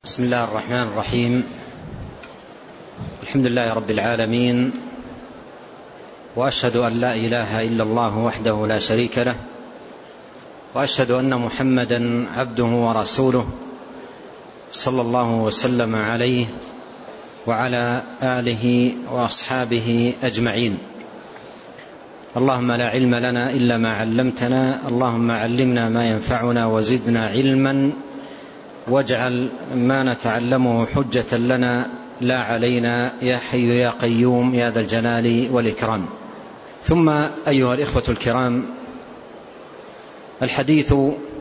بسم الله الرحمن الرحيم. الحمد لله رب العالمين، وأشهد أن لا إله إلا الله وحده لا شريك له، وأشهد أن محمدا عبده ورسوله صلى الله وسلم عليه وعلى آله وأصحابه أجمعين. اللهم لا علم لنا إلا ما علمتنا، اللهم علمنا ما ينفعنا وزدنا علما، واجعل ما نتعلمه حجة لنا لا علينا، يا حي يا قيوم يا ذا الجلال والإكرام. ثم أيها الإخوة الكرام، الحديث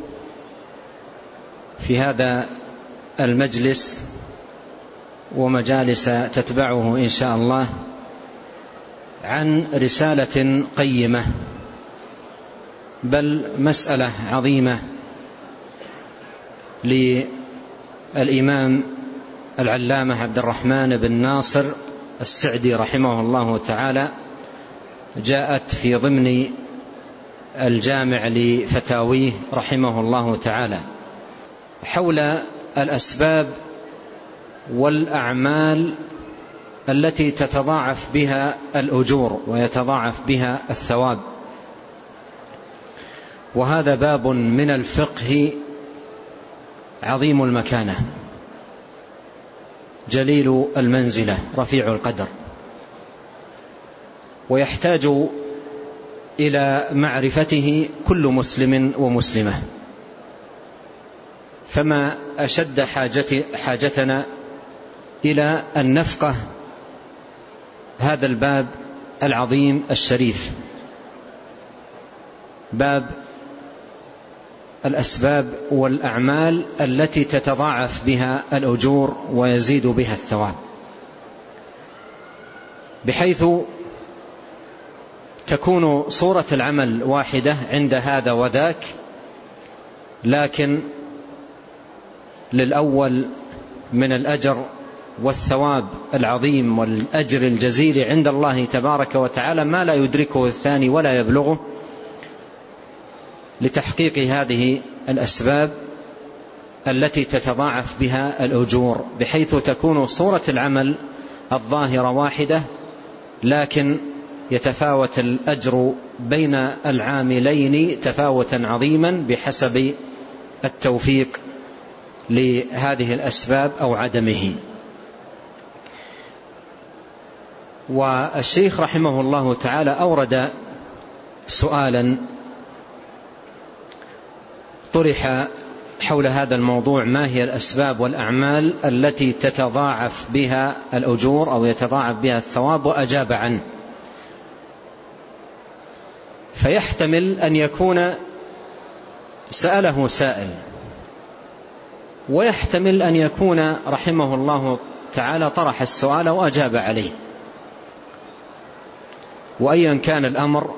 في هذا المجلس ومجالس تتبعه إن شاء الله عن رسالة قيمة، بل مسألة عظيمة للإمام العلامة عبد الرحمن بن ناصر السعدي رحمه الله تعالى، جاءت في ضمن الجامع لفتاويه رحمه الله تعالى حول الأسباب والأعمال التي تتضاعف بها الأجور ويتضاعف بها الثواب. وهذا باب من الفقه عظيم المكانة، جليل المنزلة، رفيع القدر، ويحتاج إلى معرفته كل مسلم ومسلمة. فما أشد حاجتنا إلى أن نفقه هذا الباب العظيم الشريف، باب الأسباب والأعمال التي تتضاعف بها الأجور ويزيد بها الثواب، بحيث تكون صورة العمل واحدة عند هذا وذاك، لكن للأول من الأجر والثواب العظيم والأجر الجزيل عند الله تبارك وتعالى ما لا يدركه الثاني ولا يبلغه، لتحقيق هذه الأسباب التي تتضاعف بها الأجور، بحيث تكون صورة العمل الظاهرة واحدة، لكن يتفاوت الأجر بين العاملين تفاوتا عظيما بحسب التوفيق لهذه الأسباب أو عدمه. والشيخ رحمه الله تعالى أورد سؤالا طرح حول هذا الموضوع: ما هي الأسباب والأعمال التي تتضاعف بها الأجور أو يتضاعف بها الثواب؟ وأجاب عنه. فيحتمل أن يكون سأله سائل، ويحتمل أن يكون رحمه الله تعالى طرح السؤال وأجاب عليه. وأيا كان الأمر،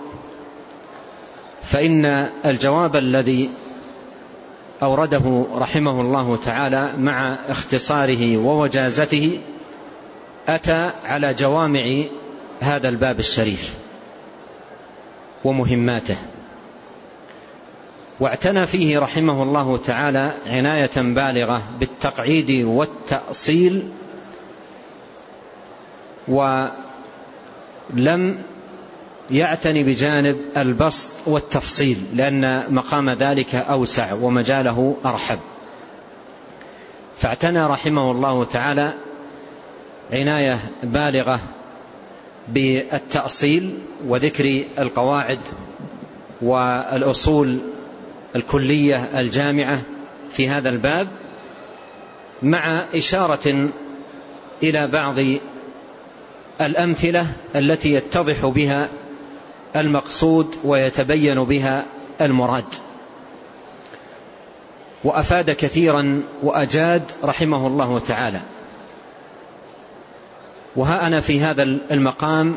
فإن الجواب الذي أورده رحمه الله تعالى مع اختصاره ووجازته أتى على جوامع هذا الباب الشريف ومهماته، واعتنى فيه رحمه الله تعالى عناية بالغة بالتقعيد والتأصيل، ولم يعتني بجانب البسط والتفصيل، لأن مقام ذلك أوسع ومجاله أرحب. فاعتنى رحمه الله تعالى عناية بالغة بالتأصيل وذكر القواعد والأصول الكلية الجامعة في هذا الباب، مع إشارة إلى بعض الأمثلة التي يتضح بها المقصود ويتبين بها المراد. وأفاد كثيرا وأجاد رحمه الله تعالى. وها أنا في هذا المقام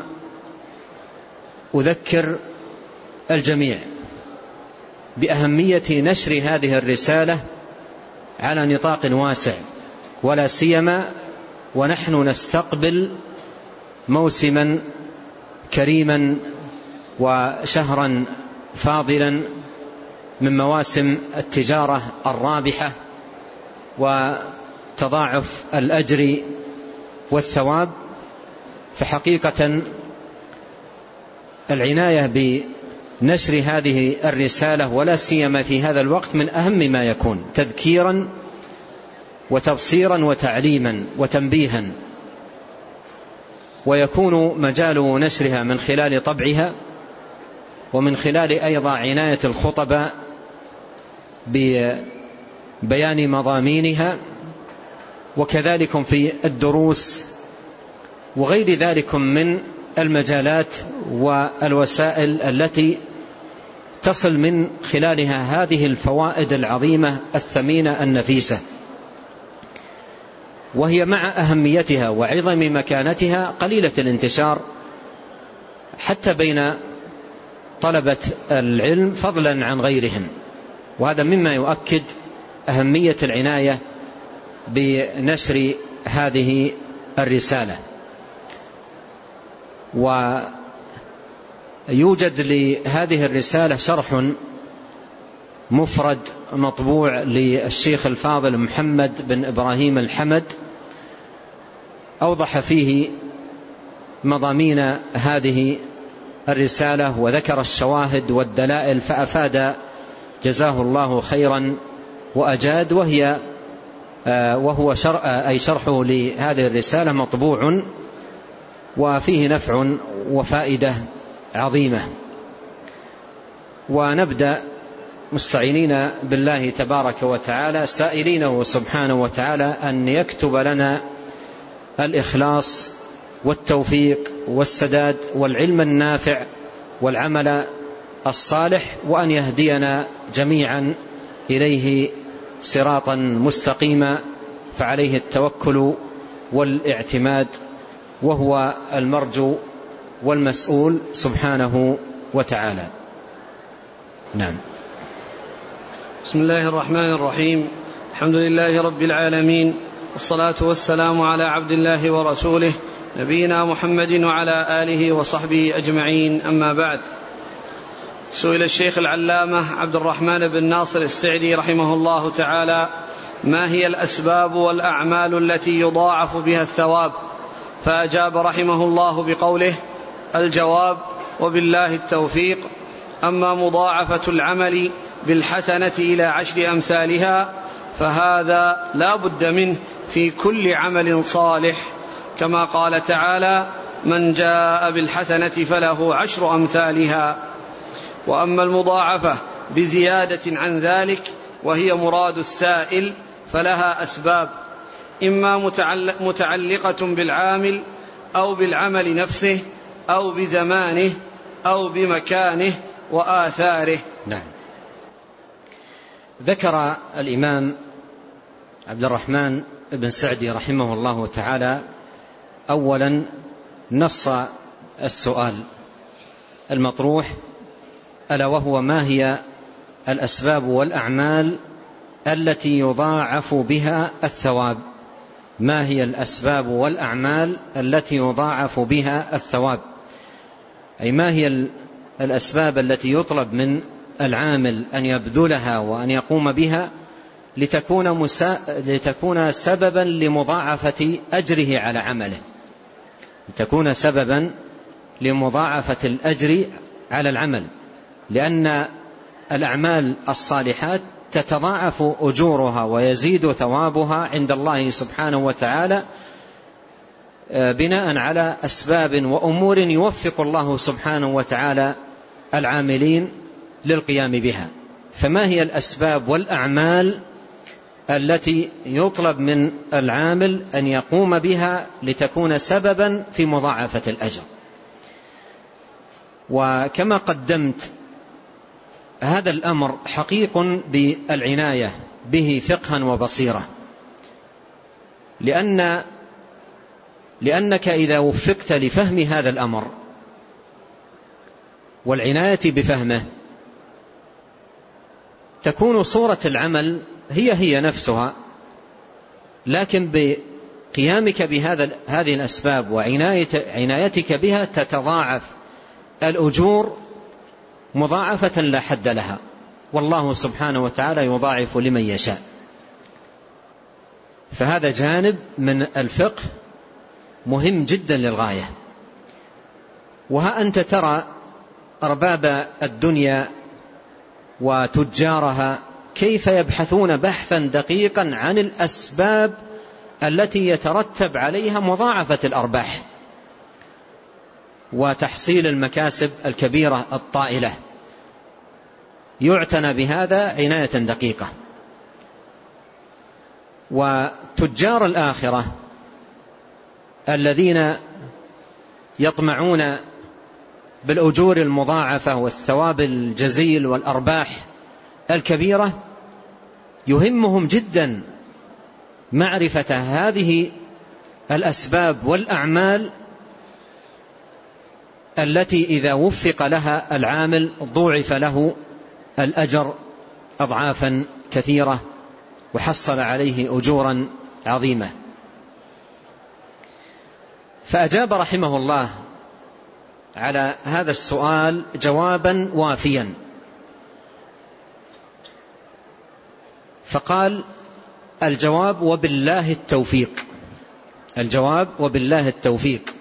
أذكر الجميع بأهمية نشر هذه الرسالة على نطاق واسع، ولا سيما ونحن نستقبل موسما كريما وشهرا فاضلا من مواسم التجارة الرابحة تضاعف الأجر والثواب، فحقيقة العناية بنشر هذه الرسالة ولا سيما في هذا الوقت من أهم ما يكون، تذكيرا وتبصيرا وتعليما وتنبيها، ويكون مجال نشرها من خلال طبعها ومن خلال أيضا عناية الخطباء ببيان مضامينها، وكذلك في الدروس وغير ذلك من المجالات والوسائل التي تصل من خلالها هذه الفوائد العظيمة الثمينة النفيسة، وهي مع أهميتها وعظم مكانتها قليلة الانتشار حتى بين طلبة العلم فضلا عن غيرهم، وهذا مما يؤكد أهمية العناية بنشر هذه الرسالة. ويوجد لهذه الرسالة شرح مفرد مطبوع للشيخ الفاضل محمد بن إبراهيم الحمد، أوضح فيه مضامين هذه الرسالة وذكر الشواهد والدلائل فأفاد جزاه الله خيرا وأجاد، وهو شرحه لهذه الرسالة مطبوع وفيه نفع وفائدة عظيمة. ونبدأ مستعينين بالله تبارك وتعالى سائلينه سبحانه وتعالى أن يكتب لنا الإخلاص والتوفيق والسداد والعلم النافع والعمل الصالح، وأن يهدينا جميعا إليه صراطا مستقيما، فعليه التوكل والاعتماد، وهو المرجو والمسؤول سبحانه وتعالى. نعم. بسم الله الرحمن الرحيم. الحمد لله رب العالمين، والصلاة والسلام على عبد الله ورسوله نبينا محمد وعلى آله وصحبه أجمعين، أما بعد. سئل الشيخ العلامة عبد الرحمن بن ناصر السعدي رحمه الله تعالى: ما هي الأسباب والأعمال التي يضاعف بها الثواب؟ فأجاب رحمه الله بقوله: الجواب: وبالله التوفيق. أما مضاعفة العمل بالحسنة إلى 10 أمثالها فهذا لا بد منه في كل عمل صالح، كما قال تعالى: من جاء بالحسنة فله 10 أمثالها. وأما المضاعفة بزيادة عن ذلك وهي مراد السائل فلها أسباب، إما متعلقة بالعامل أو بالعمل نفسه أو بزمانه أو بمكانه وآثاره. نعم. ذكر الإمام عبد الرحمن بن سعدي رحمه الله تعالى أولا نص السؤال المطروح، ألا وهو: ما هي الأسباب والأعمال التي يضاعف بها الثواب؟ ما هي الأسباب والأعمال التي يضاعف بها الثواب؟ أي ما هي الأسباب التي يطلب من العامل أن يبذلها وأن يقوم بها لتكون سببا لمضاعفة أجره على عمله، لتكون سببا لمضاعفة الأجر على العمل، لأن الأعمال الصالحات تتضاعف أجورها ويزيد ثوابها عند الله سبحانه وتعالى بناء على أسباب وأمور يوفق الله سبحانه وتعالى العاملين للقيام بها. فما هي الأسباب والأعمال التي يطلب من العامل أن يقوم بها لتكون سببا في مضاعفة الأجر؟ وكما قدمت هذا الأمر حقيق بالعناية به فقها وبصيرة، لأنك إذا وفقت لفهم هذا الأمر والعناية بفهمه تكون صورة العمل هي نفسها، لكن بقيامك بهذه الأسباب وعنايتك بها تتضاعف الأجور مضاعفة لا حد لها، والله سبحانه وتعالى يضاعف لمن يشاء. فهذا جانب من الفقه مهم جدا للغاية. وها أنت ترى أرباب الدنيا وتجارها كيف يبحثون بحثا دقيقا عن الأسباب التي يترتب عليها مضاعفة الأرباح وتحصيل المكاسب الكبيرة الطائلة، يعتنى بهذا عناية دقيقة. وتجار الآخرة الذين يطمعون بالأجور المضاعفة والثواب الجزيل والأرباح الكبيرة يهمهم جدا معرفة هذه الأسباب والأعمال التي إذا وفق لها العامل ضوعف له الأجر أضعافا كثيرة وحصل عليه أجورا عظيمة. فأجاب رحمه الله على هذا السؤال جوابا وافيا، فقال: الجواب وبالله التوفيق. الجواب وبالله التوفيق.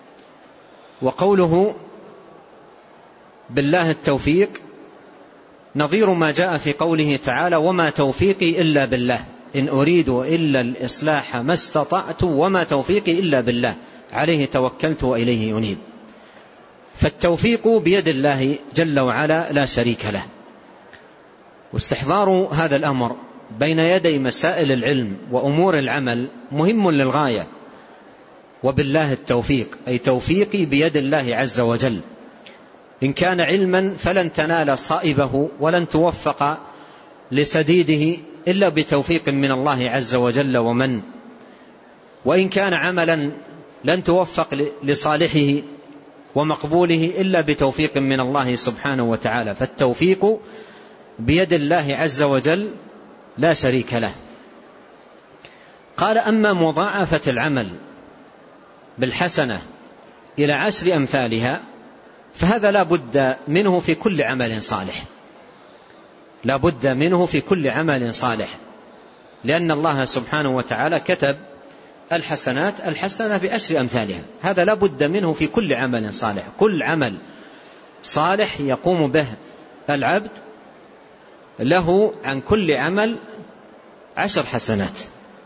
وقوله بالله التوفيق نظير ما جاء في قوله تعالى: وما توفيقي إلا بالله إن أريد إلا الإصلاح ما استطعت وما توفيقي إلا بالله عليه توكلت وإليه أنيب. فالتوفيق بيد الله جل وعلا لا شريك له. واستحضار هذا الأمر بين يدي مسائل العلم وأمور العمل مهم للغاية. وبالله التوفيق أي توفيقي بيد الله عز وجل. إن كان علما فلن تنال صائبه ولن توفق لسديده إلا بتوفيق من الله عز وجل ومن. وإن كان عملا لن توفق لصالحه ومقبوله إلا بتوفيق من الله سبحانه وتعالى. فالتوفيق بيد الله عز وجل لا شريك له. قال: أما مضاعفة العمل بالحسنة إلى 10 أمثالها فهذا لا بد منه في كل عمل صالح. لا بد منه في كل عمل صالح، لأن الله سبحانه وتعالى كتب الحسنات الحسنة ب10 أمثالها. هذا لا بد منه في كل عمل صالح. كل عمل صالح يقوم به العبد له عن كل عمل 10 حسنات،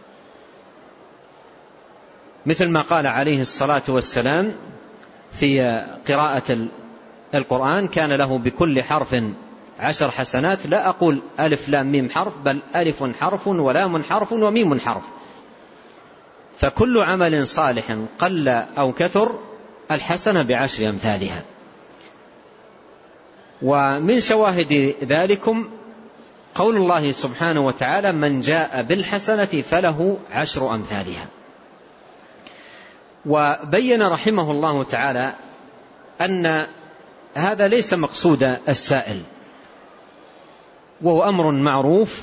مثل ما قال عليه الصلاة والسلام في قراءة القرآن: كان له بكل حرف 10 حسنات. لا أقول ألف لام ميم حرف، بل ألف حرف ولام حرف وميم حرف. فكل عمل صالح قل أو كثر الحسنة ب10 أمثالها. ومن شواهد ذلكم قول الله سبحانه وتعالى: من جاء بالحسنة فله 10 أمثالها. وبين رحمه الله تعالى أن هذا ليس مقصود السائل، وهو أمر معروف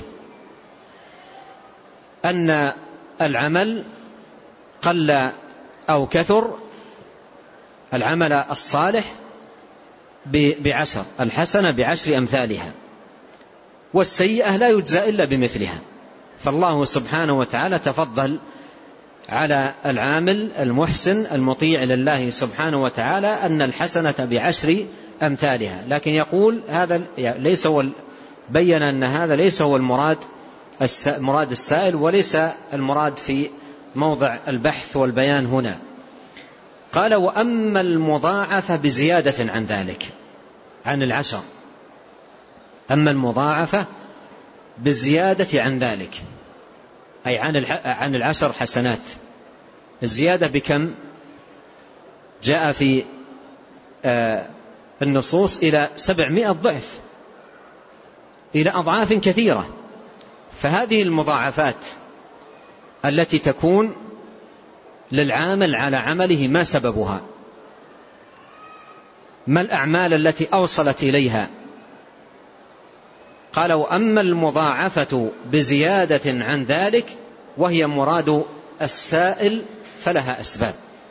أن العمل قل أو كثر العمل الصالح ب10، الحسنة ب10 أمثالها، والسيئة لا يجزى إلا بمثلها. فالله سبحانه وتعالى تفضل على العامل المحسن المطيع لله سبحانه وتعالى أن الحسنة ب10 أمثالها. لكن يقول هذا ليس هو، بين أن هذا ليس هو مراد السائل، وليس المراد في موضع البحث والبيان هنا. قال: وأما المضاعفة بزيادة عن ذلك، عن 10، أما المضاعفة بالزيادة عن ذلك أي عن 10 حسنات. الزيادة بكم؟ جاء في النصوص إلى 700 ضعف، إلى أضعاف كثيرة. فهذه المضاعفات التي تكون للعامل على عمله ما سببها؟ ما الأعمال التي أوصلت إليها؟ قال: وأما المضاعفة بزيادة عن ذلك وهي مراد السائل فلها أسباب.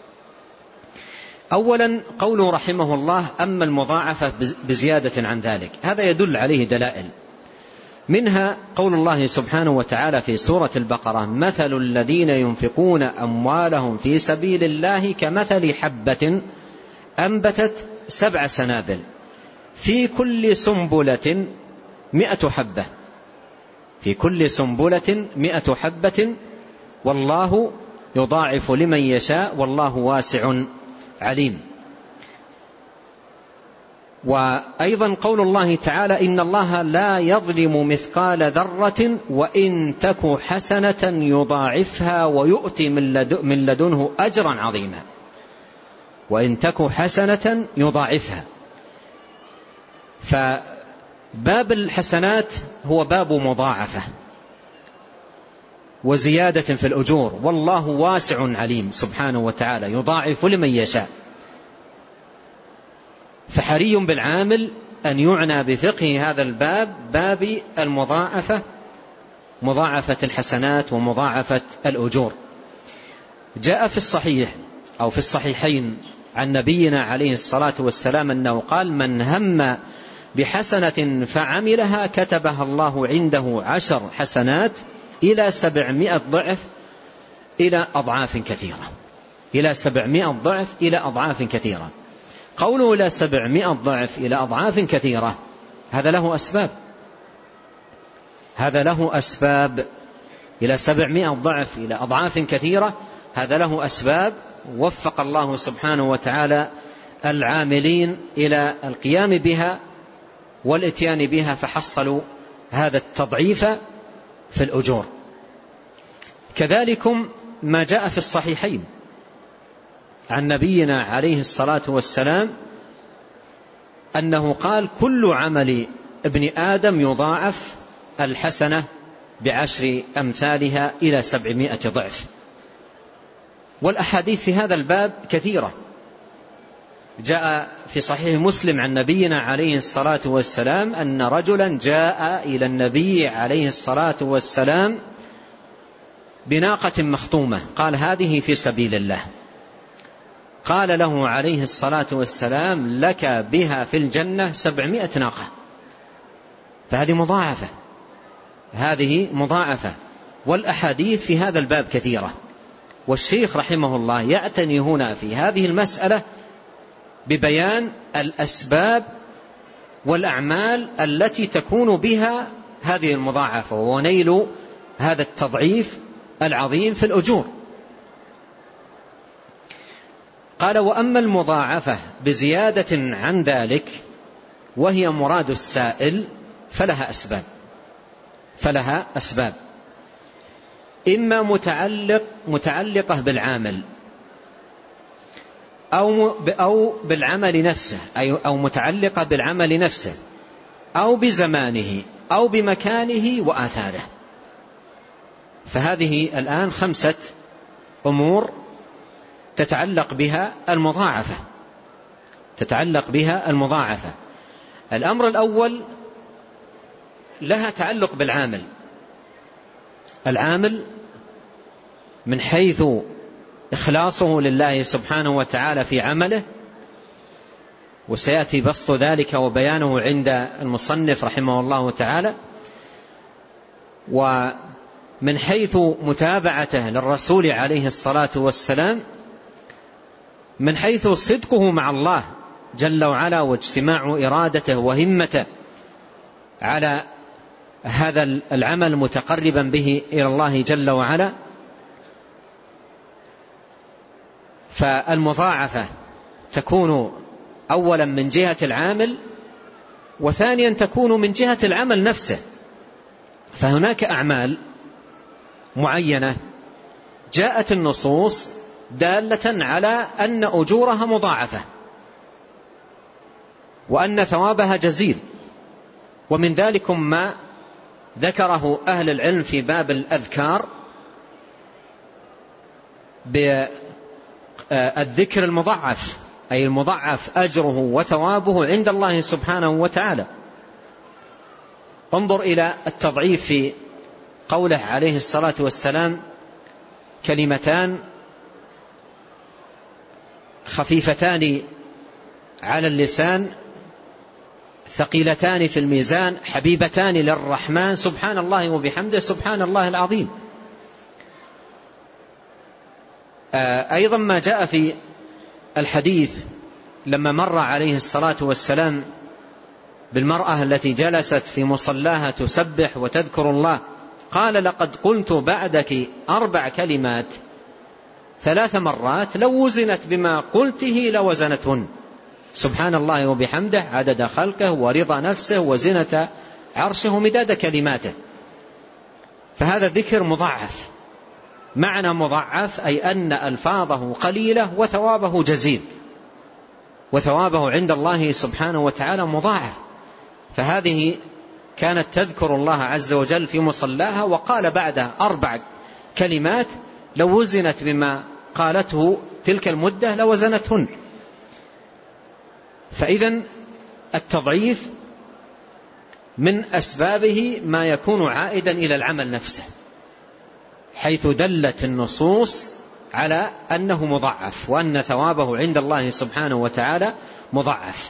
أولا قوله رحمه الله: أما المضاعفة بزيادة عن ذلك، هذا يدل عليه دلائل. منها قول الله سبحانه وتعالى في سورة البقرة: مثل الذين ينفقون أموالهم في سبيل الله كمثل حبة أنبتت 7 سنابل في كل سنبلة 100 حبة، في كل سنبلة 100 حبة والله يضاعف لمن يشاء والله واسع عليم. وأيضا قول الله تعالى: إن الله لا يظلم مثقال ذرة وإن تك حسنة يضاعفها ويؤتي من لدنه أجرا عظيما. وإن تك حسنة يضاعفها، فباب الحسنات هو باب مضاعفة وزيادة في الأجور، والله واسع عليم سبحانه وتعالى يضاعف لمن يشاء. فحري بالعامل أن يعنى بفقه هذا الباب، باب المضاعفة، مضاعفة الحسنات ومضاعفة الأجور. جاء في الصحيح أو في الصحيحين عن نبينا عليه الصلاة والسلام أنه قال: من هم بحسنة فعملها كتبها الله عنده 10 حسنات إلى 700 ضعف إلى أضعاف كثيرة، إلى 700 ضعف إلى أضعاف كثيرة. قوله إلى 700 ضعف إلى أضعاف كثيرة هذا له أسباب، هذا له أسباب. إلى 700 ضعف إلى أضعاف كثيرة هذا له أسباب، وفق الله سبحانه وتعالى العاملين إلى القيام بها والاتيان بها فحصلوا هذا التضعيف في الأجور. كذلكم ما جاء في الصحيحين عن نبينا عليه الصلاة والسلام أنه قال: كل عمل ابن آدم يضاعف الحسنة ب10 أمثالها إلى 700 ضعف. والأحاديث في هذا الباب كثيرة. جاء في صحيح مسلم عن نبينا عليه الصلاة والسلام أن رجلا جاء إلى النبي عليه الصلاة والسلام بناقة مخطومة، قال: هذه في سبيل الله. قال له عليه الصلاة والسلام: لك بها في الجنة 700 ناقة. فهذه مضاعفة، هذه مضاعفة. والأحاديث في هذا الباب كثيرة. والشيخ رحمه الله يعتني هنا في هذه المسألة ببيان الأسباب والأعمال التي تكون بها هذه المضاعفة ونيل هذا التضعيف العظيم في الأجور. قال: وأما المضاعفة بزيادة عن ذلك وهي مراد السائل فلها أسباب، إما متعلقة بالعامل أو بالعمل نفسه، أو متعلقة بالعمل نفسه أو بزمانه أو بمكانه وآثاره. فهذه الآن 5 أمور تتعلق بها المضاعفة. الأمر الأول لها تعلق بالعامل. العامل من حيث إخلاصه لله سبحانه وتعالى في عمله، وسيأتي بسط ذلك وبيانه عند المصنف رحمه الله تعالى، ومن حيث متابعته للرسول عليه الصلاة والسلام، من حيث صدقه مع الله جل وعلا واجتماع إرادته وهمته على هذا العمل متقربا به إلى الله جل وعلا. فالمضاعفة تكون أولا من جهة العامل، وثانيا تكون من جهة العمل نفسه. فهناك أعمال معينة جاءت النصوص دالة على أن أجورها مضاعفة وأن ثوابها جزيل، ومن ذلكم ما ذكره أهل العلم في باب الأذكار بالذكر المضاعف، أي المضاعف أجره وثوابه عند الله سبحانه وتعالى. انظر إلى التضعيف في قوله عليه الصلاة والسلام: كلمتان خفيفتان على اللسان ثقيلتان في الميزان حبيبتان للرحمن سبحان الله وبحمده سبحان الله العظيم. أيضا ما جاء في الحديث لما مر عليه الصلاة والسلام بالمرأة التي جلست في مصلاها تسبح وتذكر الله، قال لقد قلت بعدك 4 كلمات 3 مرات لو وزنت بما قلته لوزنتهن، سبحان الله وبحمده عدد خلقه ورضا نفسه وزنة عرشه ومداد كلماته. فهذا ذكر مضاعف. معنى مضاعف أي أن ألفاظه قليلة وثوابه جزيل، وثوابه عند الله سبحانه وتعالى مضاعف. فهذه كانت تذكر الله عز وجل في مصلاها، وقال بعد 4 كلمات لو وزنت بما قالته تلك المدة لوزنتهن. فإذن التضعيف من أسبابه ما يكون عائدا إلى العمل نفسه، حيث دلت النصوص على أنه مضاعف وأن ثوابه عند الله سبحانه وتعالى مضاعف.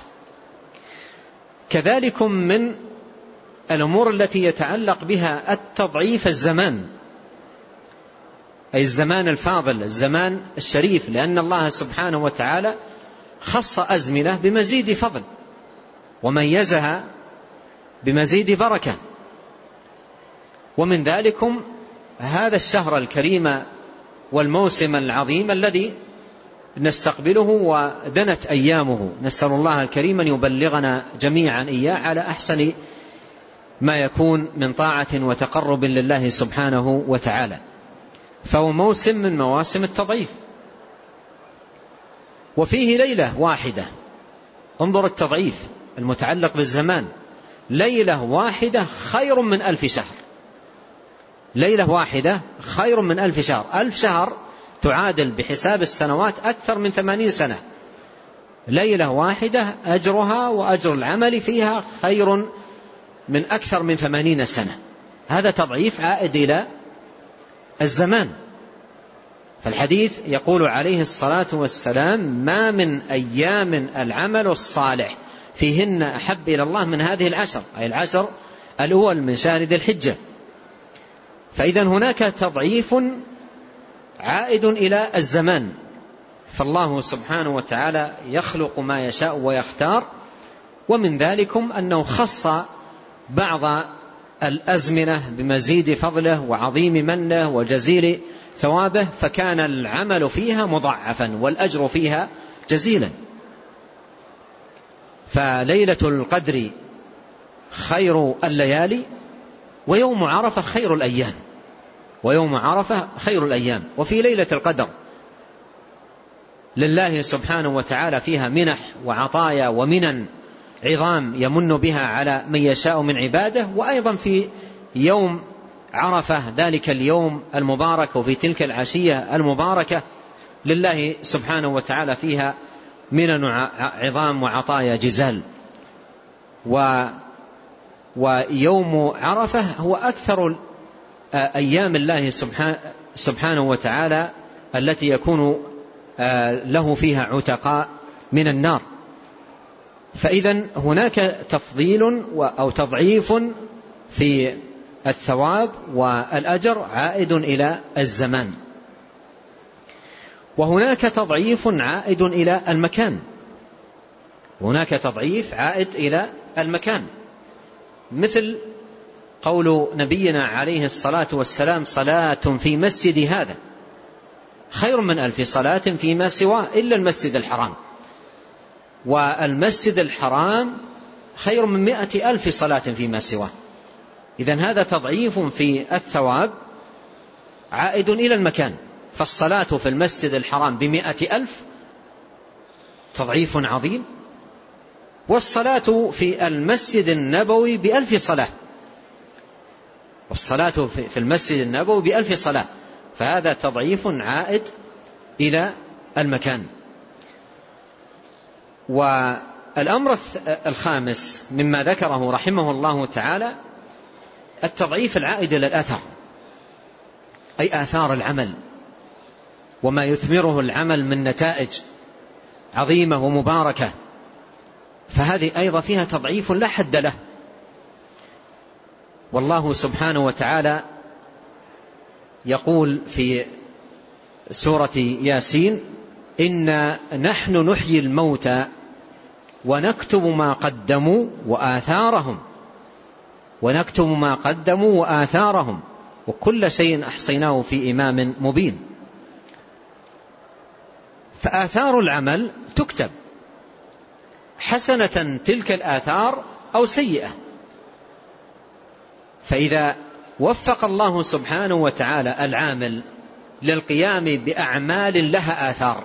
كذلك من الأمور التي يتعلق بها التضعيف الزمان، أي الزمان الفاضل، الزمان الشريف، لأن الله سبحانه وتعالى خص أزمنة بمزيد فضل وميزها بمزيد بركة. ومن ذلكم هذا الشهر الكريم والموسم العظيم الذي نستقبله ودنت أيامه، نسأل الله الكريم أن يبلغنا جميعا إياه على أحسن ما يكون من طاعة وتقرب لله سبحانه وتعالى. فهو موسم من مواسم التضعيف، وفيه ليلة واحدة. انظر التضعيف المتعلق بالزمان، ليلة واحدة خير من 1000 شهر. ليلة واحدة خير من 1000 شهر. 1000 شهر تعادل بحساب السنوات أكثر من 80 سنة. ليلة واحدة أجرها وأجر العمل فيها خير من أكثر من 80 سنة. هذا تضعيف عائد إلى الزمان. فالحديث يقول عليه الصلاة والسلام ما من أيام العمل الصالح فيهن أحب إلى الله من هذه العشر، أي العشر الأول من شهر ذي الحجة. فإذا هناك تضعيف عائد إلى الزمان، فالله سبحانه وتعالى يخلق ما يشاء ويختار. ومن ذلكم أنه خص بعض الأزمنة بمزيد فضله وعظيم منه وجزيل ثوابه، فكان العمل فيها مضاعفا والأجر فيها جزيلا. فليلة القدر خير الليالي، ويوم عرفة خير الأيام، ويوم عرفة خير الأيام. وفي ليلة القدر لله سبحانه وتعالى فيها منح وعطايا ومنن عظام يمن بها على من يشاء من عباده. وأيضا في يوم عرفة ذلك اليوم المبارك وفي تلك العشية المباركة لله سبحانه وتعالى فيها منن عظام وعطايا جزال. ويوم عرفة هو أكثر أيام الله سبحانه وتعالى التي يكون له فيها عتقاء من النار. فإذا هناك تفضيل أو تضعيف في الثواب والأجر عائد إلى الزمان، وهناك تضعيف عائد إلى المكان. هناك تضعيف عائد إلى المكان، مثل قول نبينا عليه الصلاة والسلام صلاة في مسجد هذا خير من 1000 صلاة فيما سواه إلا المسجد الحرام، والمسجد الحرام خير من 100,000 صلاة فيما سواه. إذن هذا تضعيف في الثواب عائد إلى المكان. فالصلاة في المسجد الحرام ب100,000 تضعيف عظيم، والصلاة في المسجد النبوي ب1000 صلاة، والصلاة في المسجد النبوي ب1000 صلاة. فهذا تضعيف عائد إلى المكان. والأمر الخامس مما ذكره رحمه الله تعالى التضعيف العائد إلى الأثر، أي آثار العمل وما يثمره العمل من نتائج عظيمة ومباركة. فهذه أيضا فيها تضعيف لا حد له. والله سبحانه وتعالى يقول في سورة ياسين: إنا نحن نحيي الموتى ونكتب ما قدموا وآثارهم وكل شيء أحصيناه في إمام مبين. فآثار العمل تكتب، حسنة تلك الآثار أو سيئة. فإذا وفق الله سبحانه وتعالى العامل للقيام بأعمال لها آثار،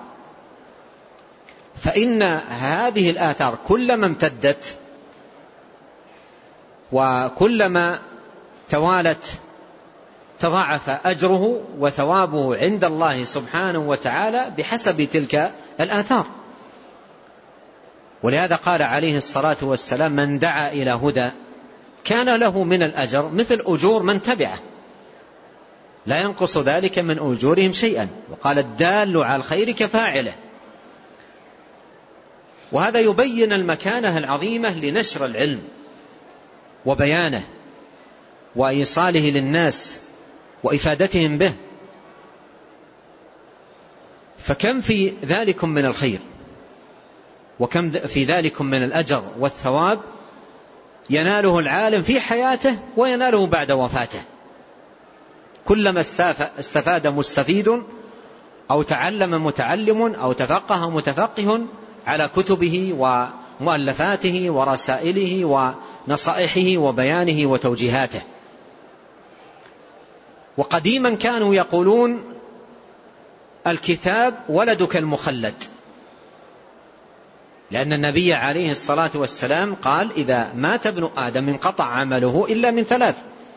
فإن هذه الآثار كلما امتدت وكلما توالت تضاعف أجره وثوابه عند الله سبحانه وتعالى بحسب تلك الآثار. ولهذا قال عليه الصلاة والسلام: من دعا إلى هدى كان له من الأجر مثل أجور من تبعه لا ينقص ذلك من أجورهم شيئا. وقال: الدال على الخير كفاعله. وهذا يبين المكانة العظيمة لنشر العلم وبيانه وإيصاله للناس وإفادتهم به. فكم في ذلكم من الخير وكم في ذلكم من الأجر والثواب يناله العالم في حياته ويناله بعد وفاته. كلما استفاد مستفيد أو تعلم متعلم أو تفقه متفقه على كتبه ومؤلفاته ورسائله ونصائحه وبيانه وتوجيهاته. وقديما كانوا يقولون: الكتاب ولدك المخلد، لأن النبي عليه الصلاة والسلام قال: إذا مات ابن آدم انقطع عمله إلا من ثلاث،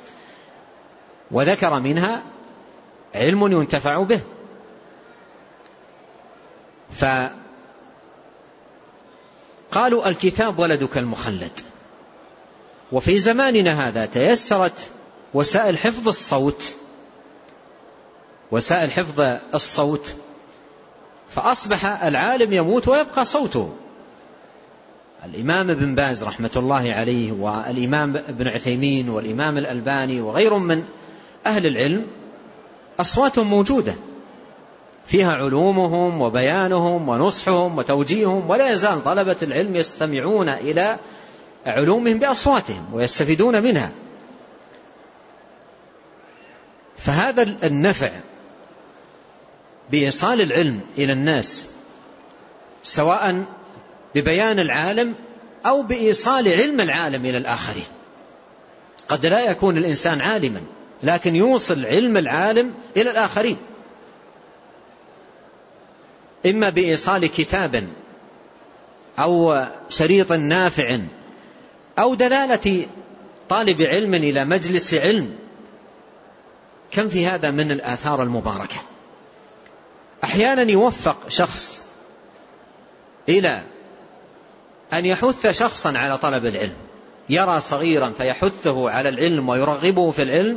وذكر منها علم ينتفع به. فقالوا: الكتاب ولدك المخلد. وفي زماننا هذا تيسرت وسائل حفظ الصوت، فأصبح العالم يموت ويبقى صوته. الإمام ابن باز رحمة الله عليه والإمام ابن عثيمين والإمام الألباني وغيرهم من أهل العلم أصواتهم موجودة فيها علومهم وبيانهم ونصحهم وتوجيههم، ولا يزال طلبة العلم يستمعون إلى علومهم بأصواتهم ويستفيدون منها. فهذا النفع بإيصال العلم إلى الناس، سواء ببيان العالم أو بإيصال علم العالم إلى الآخرين. قد لا يكون الإنسان عالما لكن يوصل علم العالم إلى الآخرين، إما بإيصال كتاب أو شريط نافع أو دلالة طالب علم إلى مجلس علم. كم في هذا من الآثار المباركة. أحيانا يوفق شخص إلى أن يحث شخصا على طلب العلم، يرى صغيرا فيحثه على العلم ويرغبه في العلم،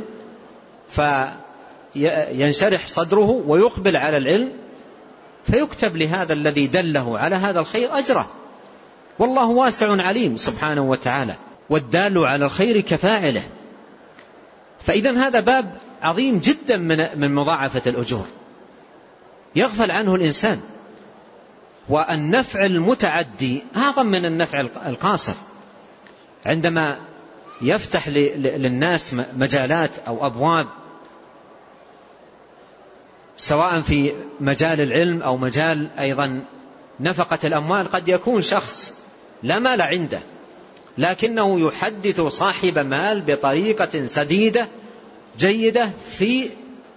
فينشرح صدره ويقبل على العلم، فيكتب لهذا الذي دله على هذا الخير أجره. والله واسع عليم سبحانه وتعالى، والدال على الخير كفاعله. فإذا هذا باب عظيم جدا من مضاعفة الأجور يغفل عنه الإنسان. والنفع المتعدي أعظم من النفع القاصر. عندما يفتح للناس مجالات أو أبواب، سواء في مجال العلم أو مجال أيضا نفقة الأموال، قد يكون شخص لا مال عنده لكنه يحدث صاحب مال بطريقة سديدة جيدة في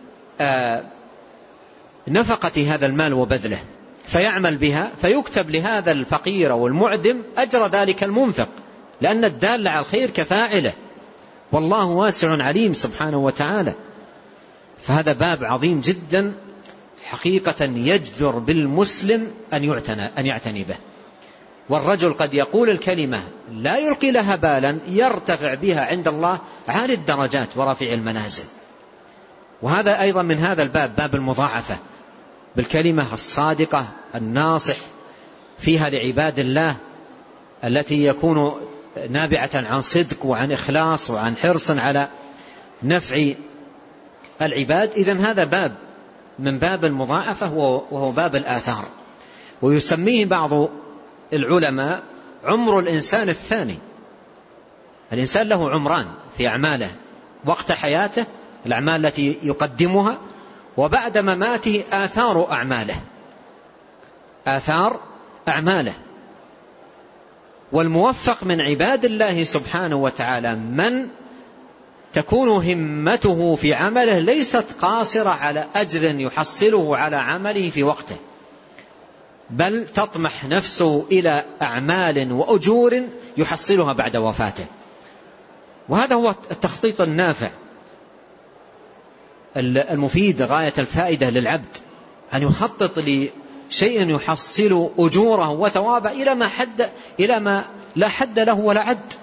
نفقة هذا المال وبذله، فيعمل بها، فيكتب لهذا الفقير والمعدم أجر ذلك المنفق، لأن الدال على الخير كفاعله. والله واسع عليم سبحانه وتعالى. فهذا باب عظيم جدا حقيقة يجدر بالمسلم أن يعتني به. والرجل قد يقول الكلمة لا يلقي لها بالا يرتفع بها عند الله عالي الدرجات ورفيع المنازل. وهذا أيضا من هذا الباب، باب المضاعفة بالكلمة الصادقة الناصح فيها لعباد الله التي يكون نابعة عن صدق وعن إخلاص وعن حرص على نفع العباد، إذن هذا باب من باب المضاعفة وهو باب الآثار، ويسميه بعض العلماء عمر الإنسان الثاني. الإنسان له عمران في أعماله: وقت حياته الأعمال التي يقدمها، وبعد مماته آثار أعماله، آثار أعماله. والموفق من عباد الله سبحانه وتعالى من تكون همته في عمله ليست قاصرة على أجر يحصله على عمله في وقته، بل تطمح نفسه إلى أعمال وأجور يحصلها بعد وفاته. وهذا هو التخطيط النافع المفيد غاية الفائدة للعبد، أن يخطط لشيء يحصل أجوره وثوابه إلى ما لا حد له ولا عد.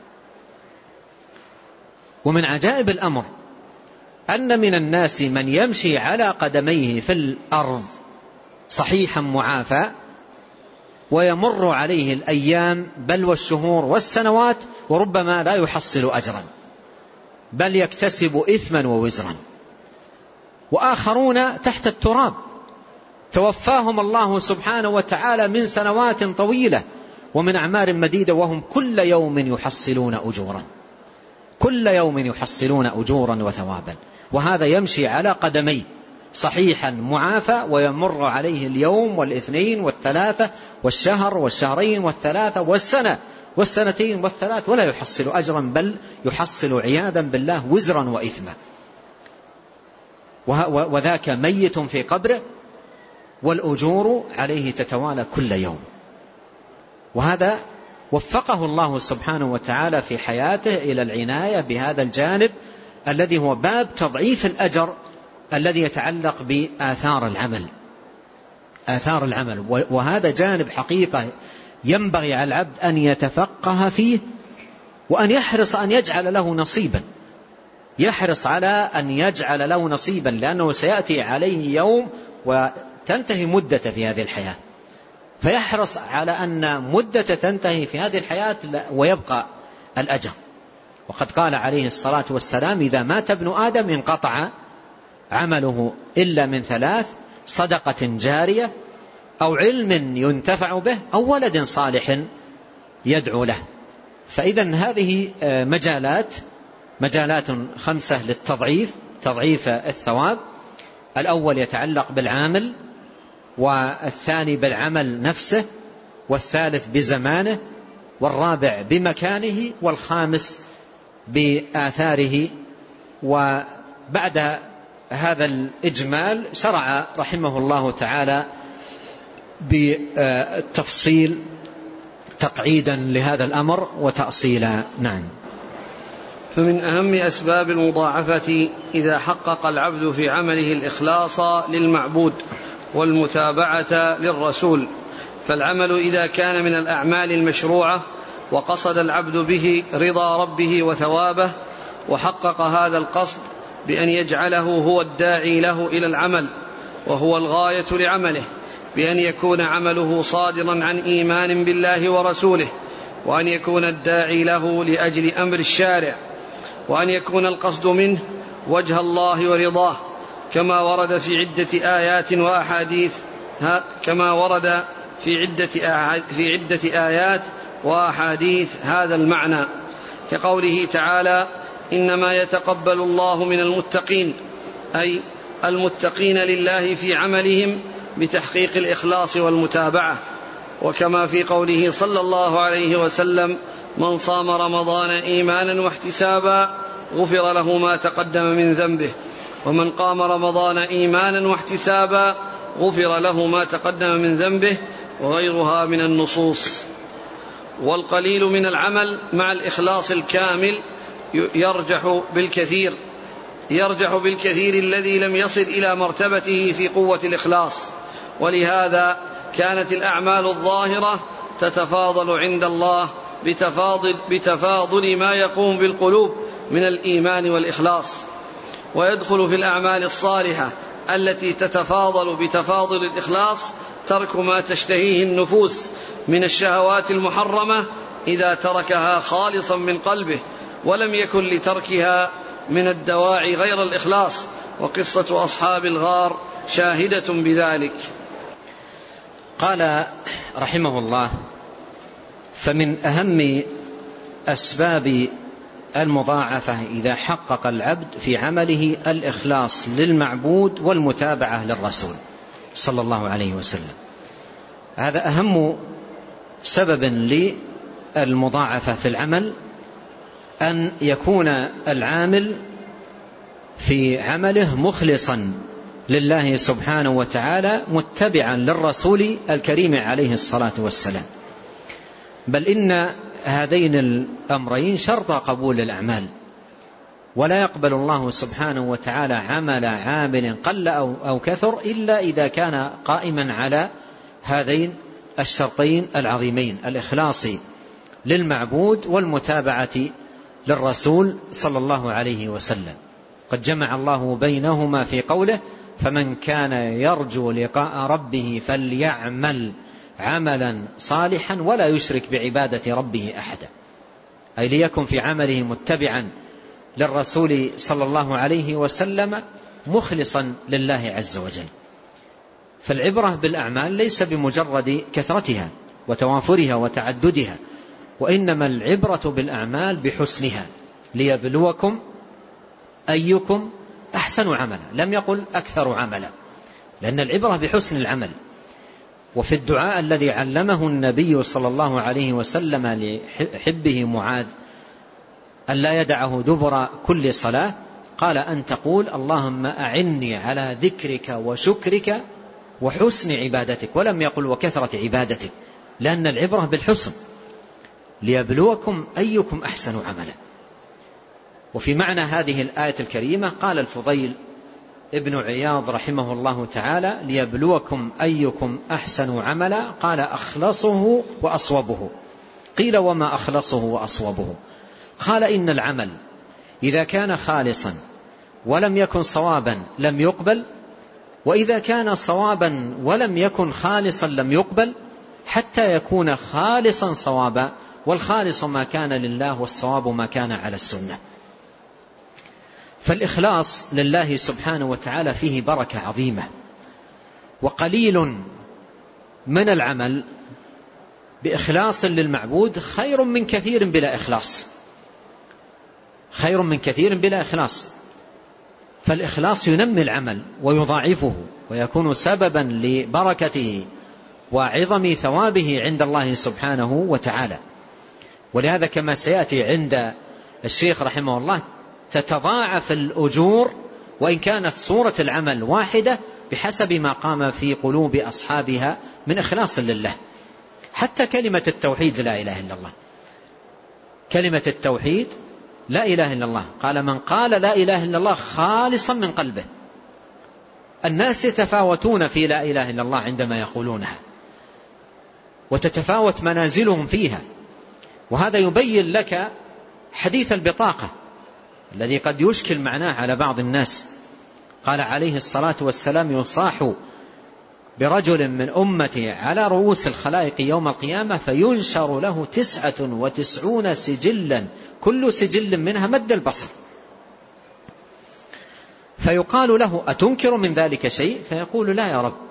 ومن عجائب الأمر أن من الناس من يمشي على قدميه في الأرض صحيحا معافى، ويمر عليه الأيام بل والشهور والسنوات وربما لا يحصل أجرا، بل يكتسب إثما ووزرا. وآخرون تحت التراب توفاهم الله سبحانه وتعالى من سنوات طويلة ومن أعمار مديدة، وهم كل يوم يحصلون أجورا، كل يوم يحصلون أجورا وثوابا. وهذا يمشي على قدميه صحيحا معافى، ويمر عليه اليوم والاثنين والثلاثة والشهر والشهرين والثلاثة والسنة والسنتين والثلاث، ولا يحصل أجرا، بل يحصل عياذا بالله وزرا وإثما. وذاك ميت في قبره والأجور عليه تتوالى كل يوم. وهذا وفقه الله سبحانه وتعالى في حياته إلى العناية بهذا الجانب الذي هو باب تضعيف الأجر الذي يتعلق بآثار العمل، آثار العمل. وهذا جانب حقيقة ينبغي على العبد أن يتفقه فيه، وأن يحرص أن يجعل له نصيبا، يحرص على أن يجعل له نصيبا، لأنه سيأتي عليه يوم وتنتهي مدة في هذه الحياة، فيحرص على أن مدة تنتهي في هذه الحياة ويبقى الأجر. وقد قال عليه الصلاة والسلام: إذا مات ابن آدم انقطع عمله إلا من ثلاث: صدقة جارية، أو علم ينتفع به، أو ولد صالح يدعو له. فإذا هذه مجالات 5 للتضعيف، تضعيف الثواب. الأول يتعلق بالعامل، والثاني بالعمل نفسه، والثالث بزمانه، والرابع بمكانه، والخامس بآثاره. وبعد هذا الإجمال شرع رحمه الله تعالى بالتفصيل تقعيدا لهذا الأمر وتأصيلا. نعم. فمن أهم أسباب المضاعفة إذا حقق العبد في عمله الإخلاص للمعبود والمتابعة للرسول. فالعمل إذا كان من الأعمال المشروعة وقصد العبد به رضا ربه وثوابه، وحقق هذا القصد بأن يجعله هو الداعي له إلى العمل وهو الغاية لعمله، بأن يكون عمله صادرا عن إيمان بالله ورسوله، وأن يكون الداعي له لأجل أمر الشارع، وأن يكون القصد منه وجه الله ورضاه، كما ورد في عدة آيات وأحاديث في عدة آيات وأحاديث هذا المعنى، كقوله تعالى: إنما يتقبل الله من المتقين، أي المتقين لله في عملهم بتحقيق الإخلاص والمتابعة. وكما في قوله صلى الله عليه وسلم: من صام رمضان إيمانا واحتسابا غفر له ما تقدم من ذنبه، ومن قام رمضان إيمانا واحتسابا غفر له ما تقدم من ذنبه، وغيرها من النصوص. والقليل من العمل مع الإخلاص الكامل يرجح بالكثير الذي لم يصل إلى مرتبته في قوة الإخلاص. ولهذا كانت الأعمال الظاهرة تتفاضل عند الله بتفاضل ما يقوم بالقلوب من الإيمان والإخلاص، ويدخل في الأعمال الصالحة التي تتفاضل بتفاضل الإخلاص ترك ما تشتهيه النفوس من الشهوات المحرمة إذا تركها خالصا من قلبه، ولم يكن لتركها من الدواعي غير الإخلاص، وقصة أصحاب الغار شاهدة بذلك. قال رحمه الله: فمن أهم أسباب المضاعفة إذا حقق العبد في عمله الإخلاص للمعبود والمتابعة للرسول صلى الله عليه وسلم. هذا أهم سبب للمضاعفة في العمل، أن يكون العامل في عمله مخلصا لله سبحانه وتعالى، متبعا للرسول الكريم عليه الصلاة والسلام. بل إن هذين الأمرين شرط قبول الأعمال، ولا يقبل الله سبحانه وتعالى عمل عامل قل أو كثر إلا إذا كان قائما على هذين الشرطين العظيمين: الإخلاص للمعبود والمتابعة للرسول صلى الله عليه وسلم. قد جمع الله بينهما في قوله: فمن كان يرجو لقاء ربه فليعمل عملا صالحا ولا يشرك بعبادة ربه أحدا، أي ليكن في عمله متبعا للرسول صلى الله عليه وسلم مخلصا لله عز وجل. فالعبرة بالأعمال ليس بمجرد كثرتها وتوافرها وتعددها، وإنما العبرة بالأعمال بحسنها، ليبلوكم أيكم أحسن عملا. لم يقل أكثر عملا، لأن العبرة بحسن العمل. وفي الدعاء الذي علمه النبي صلى الله عليه وسلم لحبه معاذ أن لا يدعه دبر كل صلاة، قال: أن تقول: اللهم أعني على ذكرك وشكرك وحسن عبادتك، ولم يقل وكثرة عبادتك، لأن العبرة بالحسن، ليبلوكم أيكم أحسن عملا. وفي معنى هذه الآية الكريمة قال الفضيل ابن عياض رحمه الله تعالى: ليبلوكم أيكم أحسن عملا، قال: أخلصه وأصوبه. قيل: وما أخلصه وأصوبه؟ قال: إن العمل إذا كان خالصا ولم يكن صوابا لم يقبل، وإذا كان صوابا ولم يكن خالصا لم يقبل، حتى يكون خالصا صوابا، والخالص ما كان لله والصواب ما كان على السنة. فالإخلاص لله سبحانه وتعالى فيه بركة عظيمة، وقليل من العمل بإخلاص للمعبود خير من كثير بلا إخلاص، خير من كثير بلا إخلاص. فالإخلاص ينمي العمل ويضاعفه ويكون سببا لبركته وعظم ثوابه عند الله سبحانه وتعالى. ولهذا كما سيأتي عند الشيخ رحمه الله تتضاعف الأجور وإن كانت صورة العمل واحدة بحسب ما قام في قلوب أصحابها من إخلاص لله. حتى كلمة التوحيد لا إله إلا الله، كلمة التوحيد لا إله إلا الله، قال: من قال لا إله إلا الله خالصا من قلبه. الناس يتفاوتون في لا إله إلا الله عندما يقولونها، وتتفاوت منازلهم فيها. وهذا يبين لك حديث البطاقة الذي قد يشكل معناه على بعض الناس. قال عليه الصلاة والسلام: يصاح برجل من أمتي على رؤوس الخلائق يوم القيامة فينشر له 99 سجلا كل سجل منها مد البصر، فيقال له: أتنكر من ذلك شيء؟ فيقول: لا يا رب.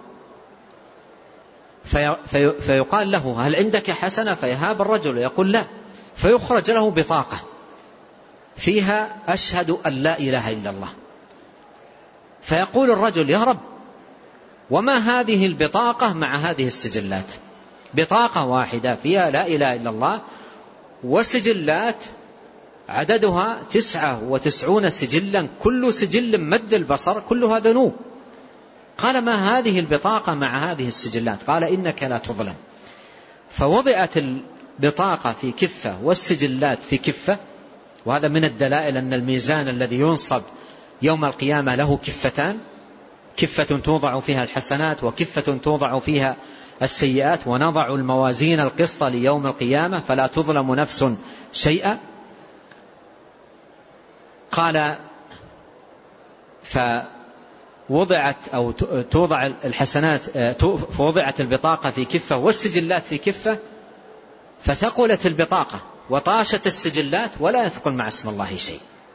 فيقال له: هل عندك حسنة؟ فيهاب الرجل يقول: لا. فيخرج له بطاقة فيها: أشهد أن لا إله إلا الله. فيقول الرجل: يا رب، وما هذه البطاقة مع هذه السجلات؟ بطاقة واحدة فيها لا إله إلا الله، وسجلات عددها 99 سجلا كل سجل مد البصر، كلها ذنوب. قال: ما هذه البطاقة مع هذه السجلات؟ قال: إنك لا تظلم. فوضعت البطاقة في كفة والسجلات في كفة. وهذا من الدلائل أن الميزان الذي ينصب يوم القيامة له كفتان: كفة توضع فيها الحسنات وكفة توضع فيها السيئات، ونضع الموازين القسط ليوم القيامة فلا تظلم نفس شيئا. قال: وضعت أو توضع الحسنات، وضعت البطاقة في كفة والسجلات في كفة، فثقلت البطاقة وطاشت السجلات ولا يثقل مع اسم الله شيء.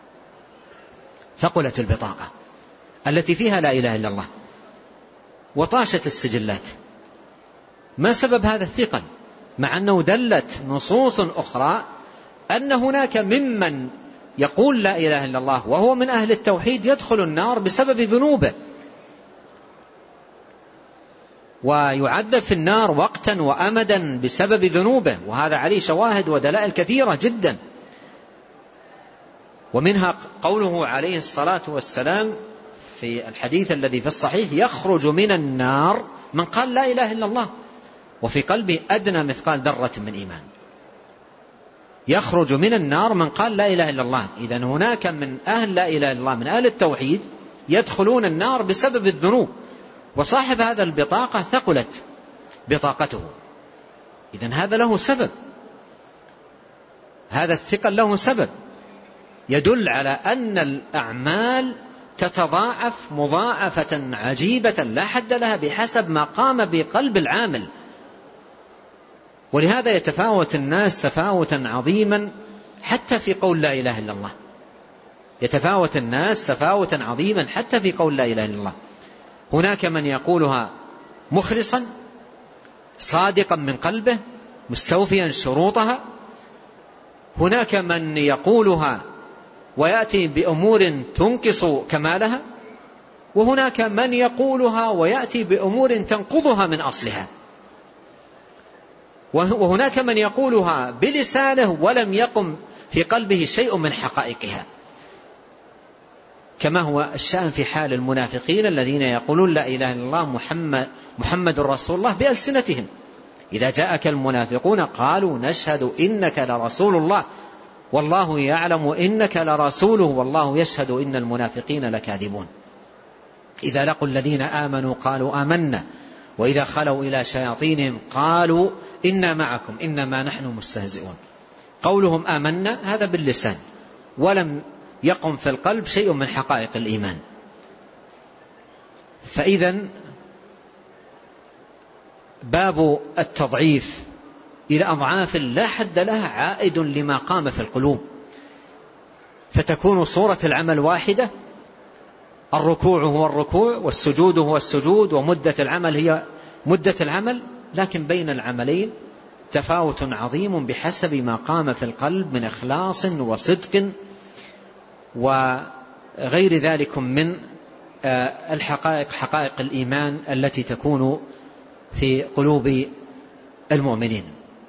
ثقلت البطاقة التي فيها لا إله إلا الله وطاشت السجلات. ما سبب هذا الثقل؟ مع أنه دلت نصوص أخرى أن هناك ممن يقول لا إله إلا الله وهو من أهل التوحيد يدخل النار بسبب ذنوبه ويعذب في النار وقتا وأمدا بسبب ذنوبه، وهذا عليه شواهد ودلائل كثيرة جدا. ومنها قوله عليه الصلاة والسلام في الحديث الذي في الصحيح: يخرج من النار من قال لا إله إلا الله وفي قلبه أدنى مثقال ذرة من إيمان. يخرج من النار من قال لا إله إلا الله. إذن هناك من أهل لا إله إلا الله من أهل التوحيد يدخلون النار بسبب الذنوب، وصاحب هذا البطاقة ثقلت بطاقته. إذن هذا له سبب، هذا الثقل له سبب يدل على أن الأعمال تتضاعف مضاعفة عجيبة لا حد لها بحسب ما قام بقلب العامل. ولهذا يتفاوت الناس تفاوتا عظيما حتى في قول لا إله إلا الله. يتفاوت الناس تفاوتا عظيما حتى في قول لا إله إلا الله. هناك من يقولها مخلصا صادقا من قلبه مستوفيا شروطها، هناك من يقولها ويأتي بأمور تنقص كمالها، وهناك من يقولها ويأتي بأمور تنقضها من أصلها، وهناك من يقولها بلسانه ولم يقم في قلبه شيء من حقائقها، كما هو الشأن في حال المنافقين الذين يقولون لا إله إلا الله محمد رسول الله بألسنتهم. إذا جاءك المنافقون قالوا نشهد إنك لرسول الله والله يعلم إنك لرسوله والله يشهد إن المنافقين لكاذبون. إذا لقوا الذين آمنوا قالوا آمنا وإذا خلوا إلى شياطينهم قالوا إنا معكم إنما نحن مستهزئون. قولهم آمنا هذا باللسان ولم يقم في القلب شيء من حقائق الإيمان. فإذن باب التضعيف إلى أضعاف لا حد لها عائد لما قام في القلوب، فتكون صورة العمل واحدة، الركوع هو الركوع والسجود هو السجود ومدة العمل هي مدة العمل، لكن بين العملين تفاوت عظيم بحسب ما قام في القلب من إخلاص وصدق وغير ذلك من الحقائق، حقائق الإيمان التي تكون في قلوب المؤمنين.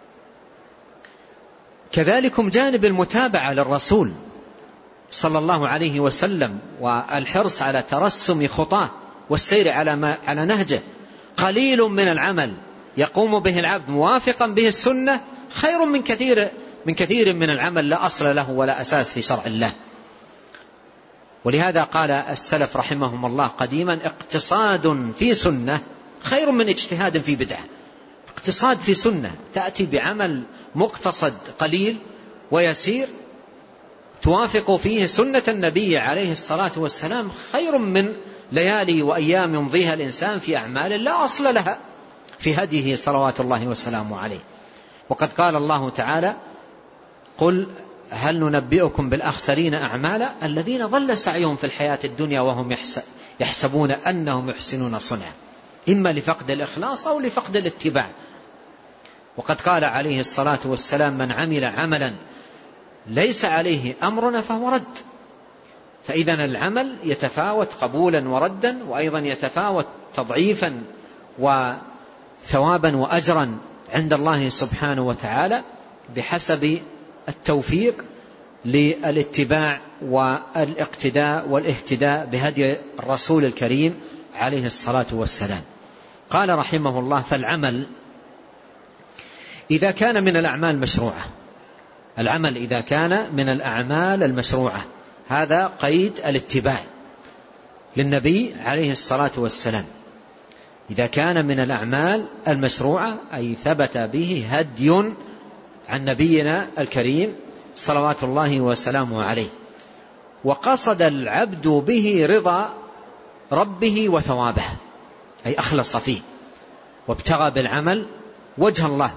كذلكم جانب المتابعة للرسول صلى الله عليه وسلم والحرص على ترسم خطاه والسير على نهجه. قليل من العمل يقوم به العبد موافقا به السنة خير من كثير من العمل لا أصل له ولا أساس في شرع الله. ولهذا قال السلف رحمهم الله قديما: اقتصاد في سنة خير من اجتهاد في بدعة. اقتصاد في سنة، تأتي بعمل مقتصد قليل ويسير توافق فيه سنة النبي عليه الصلاة والسلام، خير من ليالي وأيام يمضيها الإنسان في أعمال لا أصل لها في هديه صلوات الله وسلامه عليه. وقد قال الله تعالى: قل هل ننبئكم بالأخسرين أعمالا الذين ضل سعيهم في الحياة الدنيا وهم يحسبون أنهم يحسنون صنعا، إما لفقد الإخلاص أو لفقد الاتباع. وقد قال عليه الصلاة والسلام: من عمل عملا ليس عليه أمرنا فهو رد. فإذا العمل يتفاوت قبولا وردا، وأيضا يتفاوت تضعيفا وثوابا وأجرا عند الله سبحانه وتعالى بحسب التوفيق للاتباع والاقتداء والاهتداء بهدي الرسول الكريم عليه الصلاة والسلام. قال رحمه الله: فالعمل إذا كان من الأعمال مشروعة، العمل إذا كان من الأعمال المشروعة، هذا قيد الاتباع للنبي عليه الصلاة والسلام. إذا كان من الأعمال المشروعة أي ثبت به هدي عن نبينا الكريم صلوات الله وسلامه عليه، وقصد العبد به رضا ربه وثوابه، أي أخلص فيه وابتغى بالعمل وجه الله،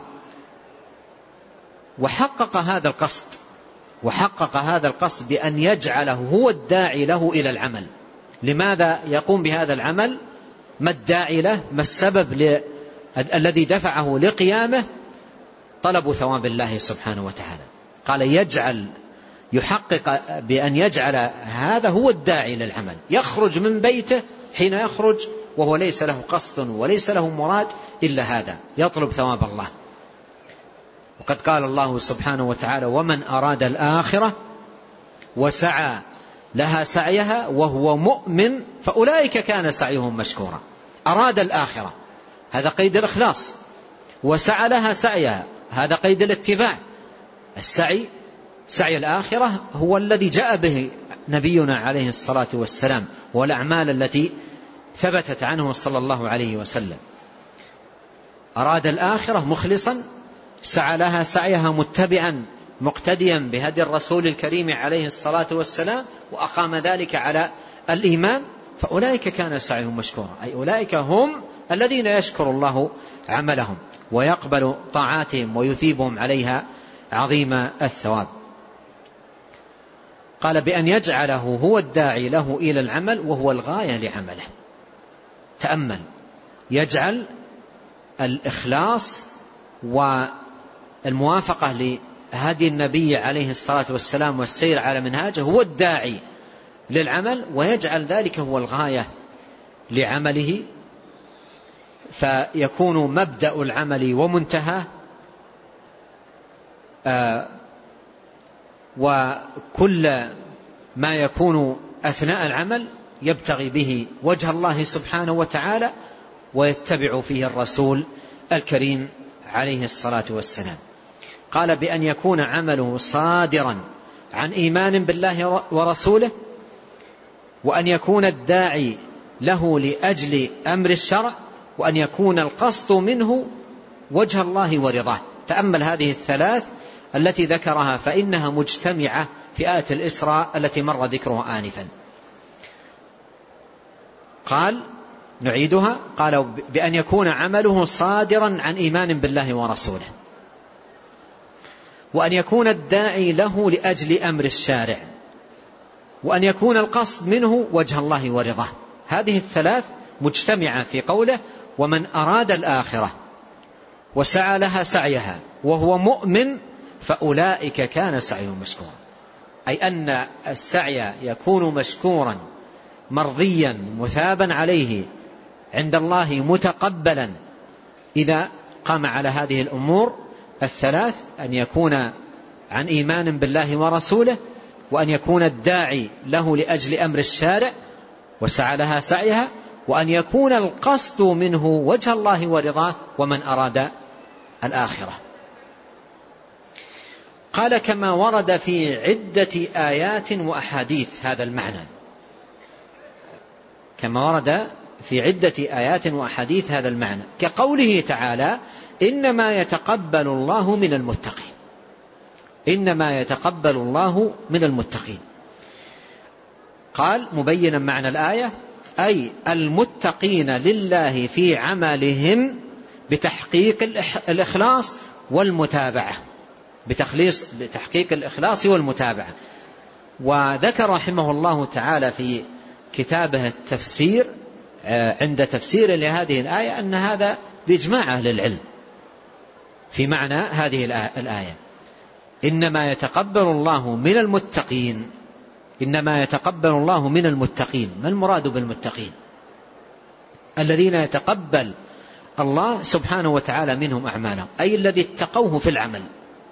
وحقق هذا القصد بأن يجعله هو الداعي له إلى العمل. لماذا يقوم بهذا العمل؟ ما الداعي له؟ ما السبب الذي دفعه لقيامه؟ طلب ثواب الله سبحانه وتعالى. قال يحقق بأن يجعل هذا هو الداعي للعمل، يخرج من بيته حين يخرج وهو ليس له قصد وليس له مراد إلا هذا، يطلب ثواب الله. وقد قال الله سبحانه وتعالى: ومن أراد الآخرة وسعى لها سعيها وهو مؤمن فأولئك كان سعيهم مشكورا. أراد الآخرة، هذا قيد الإخلاص، وسعى لها سعيها، هذا قيد الاتباع. سعي الآخرة هو الذي جاء به نبينا عليه الصلاة والسلام، والأعمال التي ثبتت عنه صلى الله عليه وسلم. أراد الآخرة مخلصا، سعى لها سعيها متبعا مقتديا بهدي الرسول الكريم عليه الصلاة والسلام، وأقام ذلك على الإيمان، فأولئك كان سعيهم مشكورا، أي أولئك هم الذين يشكر الله عملهم ويقبل طاعاتهم ويثيبهم عليها عظيم الثواب. قال بأن يجعله هو الداعي له إلى العمل وهو الغاية لعمله. تأمل، يجعل الإخلاص والموافقة لهدي النبي عليه الصلاة والسلام والسير على منهاجه هو الداعي للعمل، ويجعل ذلك هو الغاية لعمله، فيكون مبدأ العمل ومنتهى، وكل ما يكون أثناء العمل يبتغي به وجه الله سبحانه وتعالى ويتبع فيه الرسول الكريم عليه الصلاة والسلام. قال بأن يكون عمله صادرا عن إيمان بالله ورسوله، وأن يكون الداعي له لأجل أمر الشرع، وأن يكون القصد منه وجه الله ورضاه. تأمل هذه الثلاث التي ذكرها فإنها مجتمعة في آية الإسراء التي مر ذكرها آنفا. قال نعيدها، قال بأن يكون عمله صادرا عن إيمان بالله ورسوله، وأن يكون الداعي له لأجل أمر الشارع، وأن يكون القصد منه وجه الله ورضاه. هذه الثلاث مجتمعة في قوله ومن أراد الآخرة وسعى لها سعيها وهو مؤمن فأولئك كان سعيهم مشكورا، أي أن السعي يكون مشكورا مرضيا مثابا عليه عند الله متقبلا إذا قام على هذه الأمور الثلاث: أن يكون عن إيمان بالله ورسوله، وأن يكون الداعي له لأجل أمر الشارع وسعى لها سعيها، وأن يكون القصد منه وجه الله ورضاه، ومن أراد الآخرة. قال كما ورد في عدة آيات وأحاديث هذا المعنى، كما ورد في عدة آيات وأحاديث هذا المعنى، كقوله تعالى إنما يتقبل الله من المتقين. إنما يتقبل الله من المتقين. قال مبينا معنى الآية أي المتقين لله في عملهم بتحقيق الإخلاص والمتابعة، بتحقيق الإخلاص والمتابعة. وذكر رحمه الله تعالى في كتابه التفسير عند تفسير لهذه الآية أن هذا بإجماع أهل العلم في معنى هذه الآية: إنما يتقبل الله من المتقين. إنما يتقبل الله من المتقين. ما المراد بالمتقين؟ الذين يتقبل الله سبحانه وتعالى منهم أعمالهم، أي الذي اتقوه في العمل.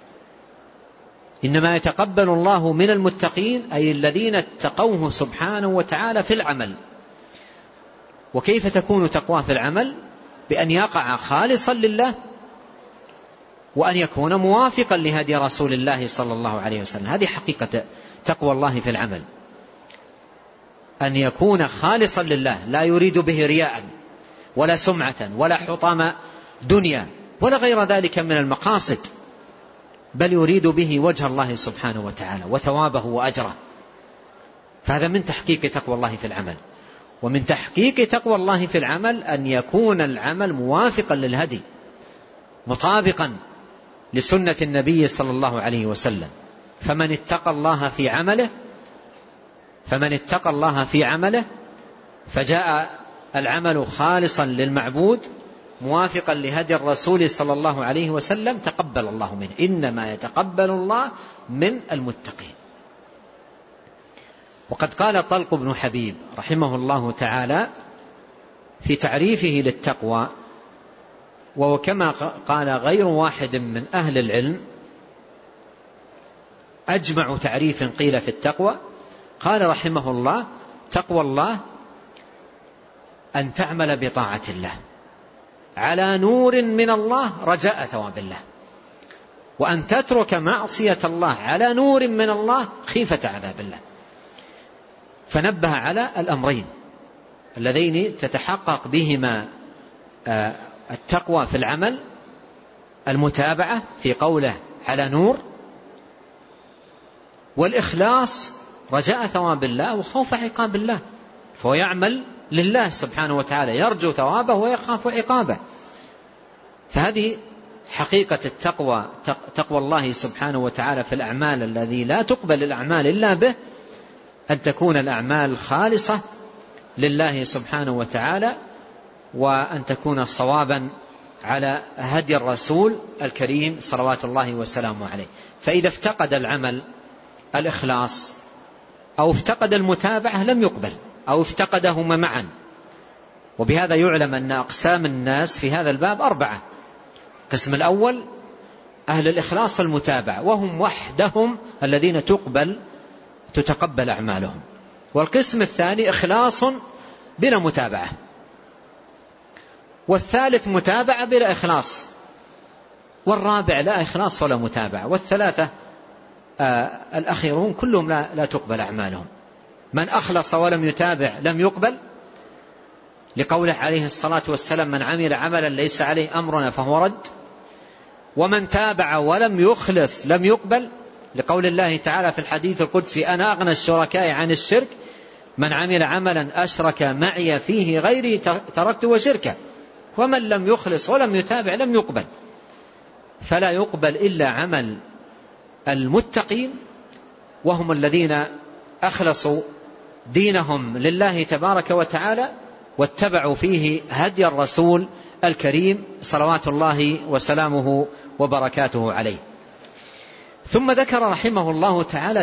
إنما يتقبل الله من المتقين أي الذين اتقوه سبحانه وتعالى في العمل. وكيف تكون تقواه في العمل؟ بأن يقع خالصا لله، وأن يكون موافقا لهدي رسول الله صلى الله عليه وسلم. هذه حقيقة تقوى الله في العمل، أن يكون خالصا لله، لا يريد به رياء ولا سمعة ولا حطام دنيا ولا غير ذلك من المقاصد، بل يريد به وجه الله سبحانه وتعالى وثوابه وأجره. فهذا من تحقيق تقوى الله في العمل. ومن تحقيق تقوى الله في العمل أن يكون العمل موافقا للهدي مطابقا لسنة النبي صلى الله عليه وسلم. فمن اتقى الله في عمله فجاء العمل خالصا للمعبود موافقا لهدي الرسول صلى الله عليه وسلم تقبل الله منه، إنما يتقبل الله من المتقين. وقد قال طلق بن حبيب رحمه الله تعالى في تعريفه للتقوى، وهو كما قال غير واحد من أهل العلم أجمع تعريف قيل في التقوى، قال رحمه الله: تقوى الله أن تعمل بطاعة الله على نور من الله رجاء ثواب الله، وأن تترك معصية الله على نور من الله خيفة عذاب الله. فنبه على الأمرين اللذين تتحقق بهما التقوى في العمل: المتابعة في قوله على نور، والإخلاص رجاء ثواب الله وخوف عقاب الله، فهو يعمل لله سبحانه وتعالى يرجو ثوابه ويخاف عقابه. فهذه حقيقة التقوى، تقوى الله سبحانه وتعالى في الأعمال الذي لا تقبل الأعمال إلا به، أن تكون الأعمال خالصة لله سبحانه وتعالى، وأن تكون صوابا على هدي الرسول الكريم صلوات الله وسلامه عليه. فإذا افتقد العمل الإخلاص أو افتقد المتابعة لم يقبل، أو افتقدهما معا. وبهذا يعلم أن أقسام الناس في هذا الباب 4. القسم الأول أهل الإخلاص والمتابعة، وهم وحدهم الذين تتقبل أعمالهم. والقسم الثاني إخلاص بلا متابعة، والثالث متابعة بلا إخلاص، والرابع لا إخلاص ولا متابعة، والثلاثة الأخيرون كلهم لا تقبل أعمالهم. من أخلص ولم يتابع لم يقبل، لقوله عليه الصلاة والسلام: من عمل عملا ليس عليه أمرنا فهو رد. ومن تابع ولم يخلص لم يقبل، لقول الله تعالى في الحديث القدسي: أنا أغنى الشركاء عن الشرك، من عمل عملا أشرك معي فيه غيري تركته وشركه. ومن لم يخلص ولم يتابع لم يقبل. فلا يقبل إلا عمل المتقين، وهم الذين أخلصوا دينهم لله تبارك وتعالى واتبعوا فيه هدي الرسول الكريم صلوات الله وسلامه وبركاته عليه. ثم ذكر رحمه الله تعالى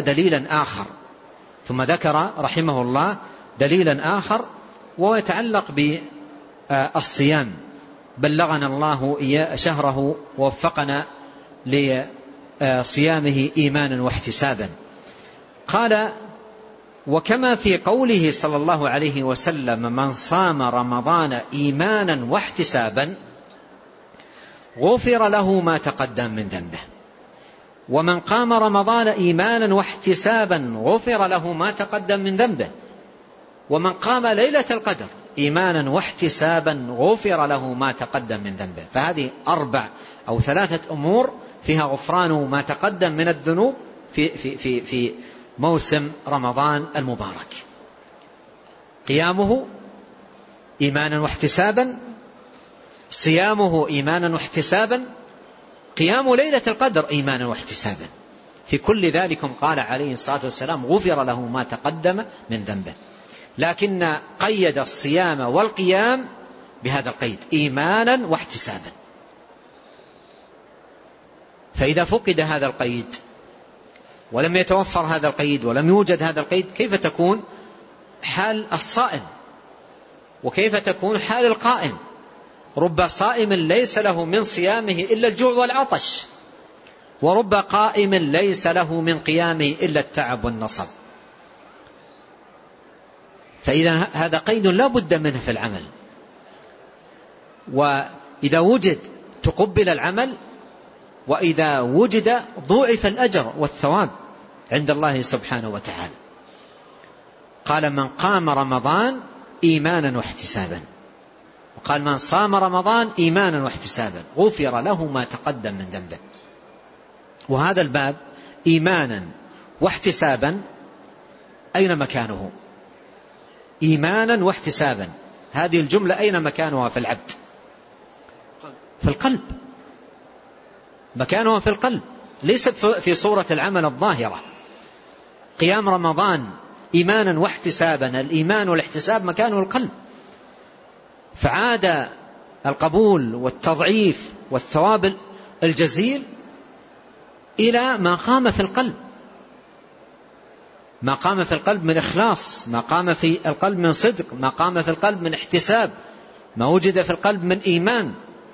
دليلا آخر وهو يتعلق بالصيام. بلغنا الله شهره ووفقنا لصيامه إيمانا واحتسابا. قال: وكما في قوله صلى الله عليه وسلم: من صام رمضان إيمانا واحتسابا غفر له ما تقدم من ذنبه، ومن قام رمضان إيمانا واحتسابا غفر له ما تقدم من ذنبه، ومن قام ليلة القدر إيمانا واحتسابا غفر له ما تقدم من ذنبه. فهذه 4 أو 3 أمور فيها غفران ما تقدم من الذنوب في موسم رمضان المبارك: قيامه إيمانا واحتسابا، صيامه إيمانا واحتسابا، قيام ليلة القدر إيمانا واحتسابا. في كل ذلك قال عليه الصلاة والسلام: غفر له ما تقدم من ذنبه. لكن قيد الصيام والقيام بهذا القيد: إيمانا واحتسابا. فإذا فقد هذا القيد ولم يتوفر هذا القيد ولم يوجد هذا القيد، كيف تكون حال الصائم؟ وكيف تكون حال القائم؟ رب صائم ليس له من صيامه إلا الجوع والعطش، ورب قائم ليس له من قيامه إلا التعب والنصب. فإذا هذا قيد لا بد منه في العمل، وإذا وجد تقبل العمل، وإذا وجد ضوعف الأجر والثواب عند الله سبحانه وتعالى. قال: من قام رمضان إيمانا واحتسابا، وقال: من صام رمضان إيمانا واحتسابا غفر له ما تقدم من ذنبه. وهذا الباب إيمانا واحتسابا أين مكانه؟ إيمانا واحتسابا. هذه الجملة أين مكانها في العبد؟ في القلب، مكانها في القلب، ليست في صورة العمل الظاهرة. قيام رمضان إيمانا واحتسابا، الإيمان والاحتساب مكانه القلب، فعاد القبول والتضعيف والثواب الجزيل إلى ما قام في القلب، ما قام في القلب من إخلاص، ما قام في القلب من صدق، ما قام في القلب من احتساب، ما وجد في القلب من إيمان.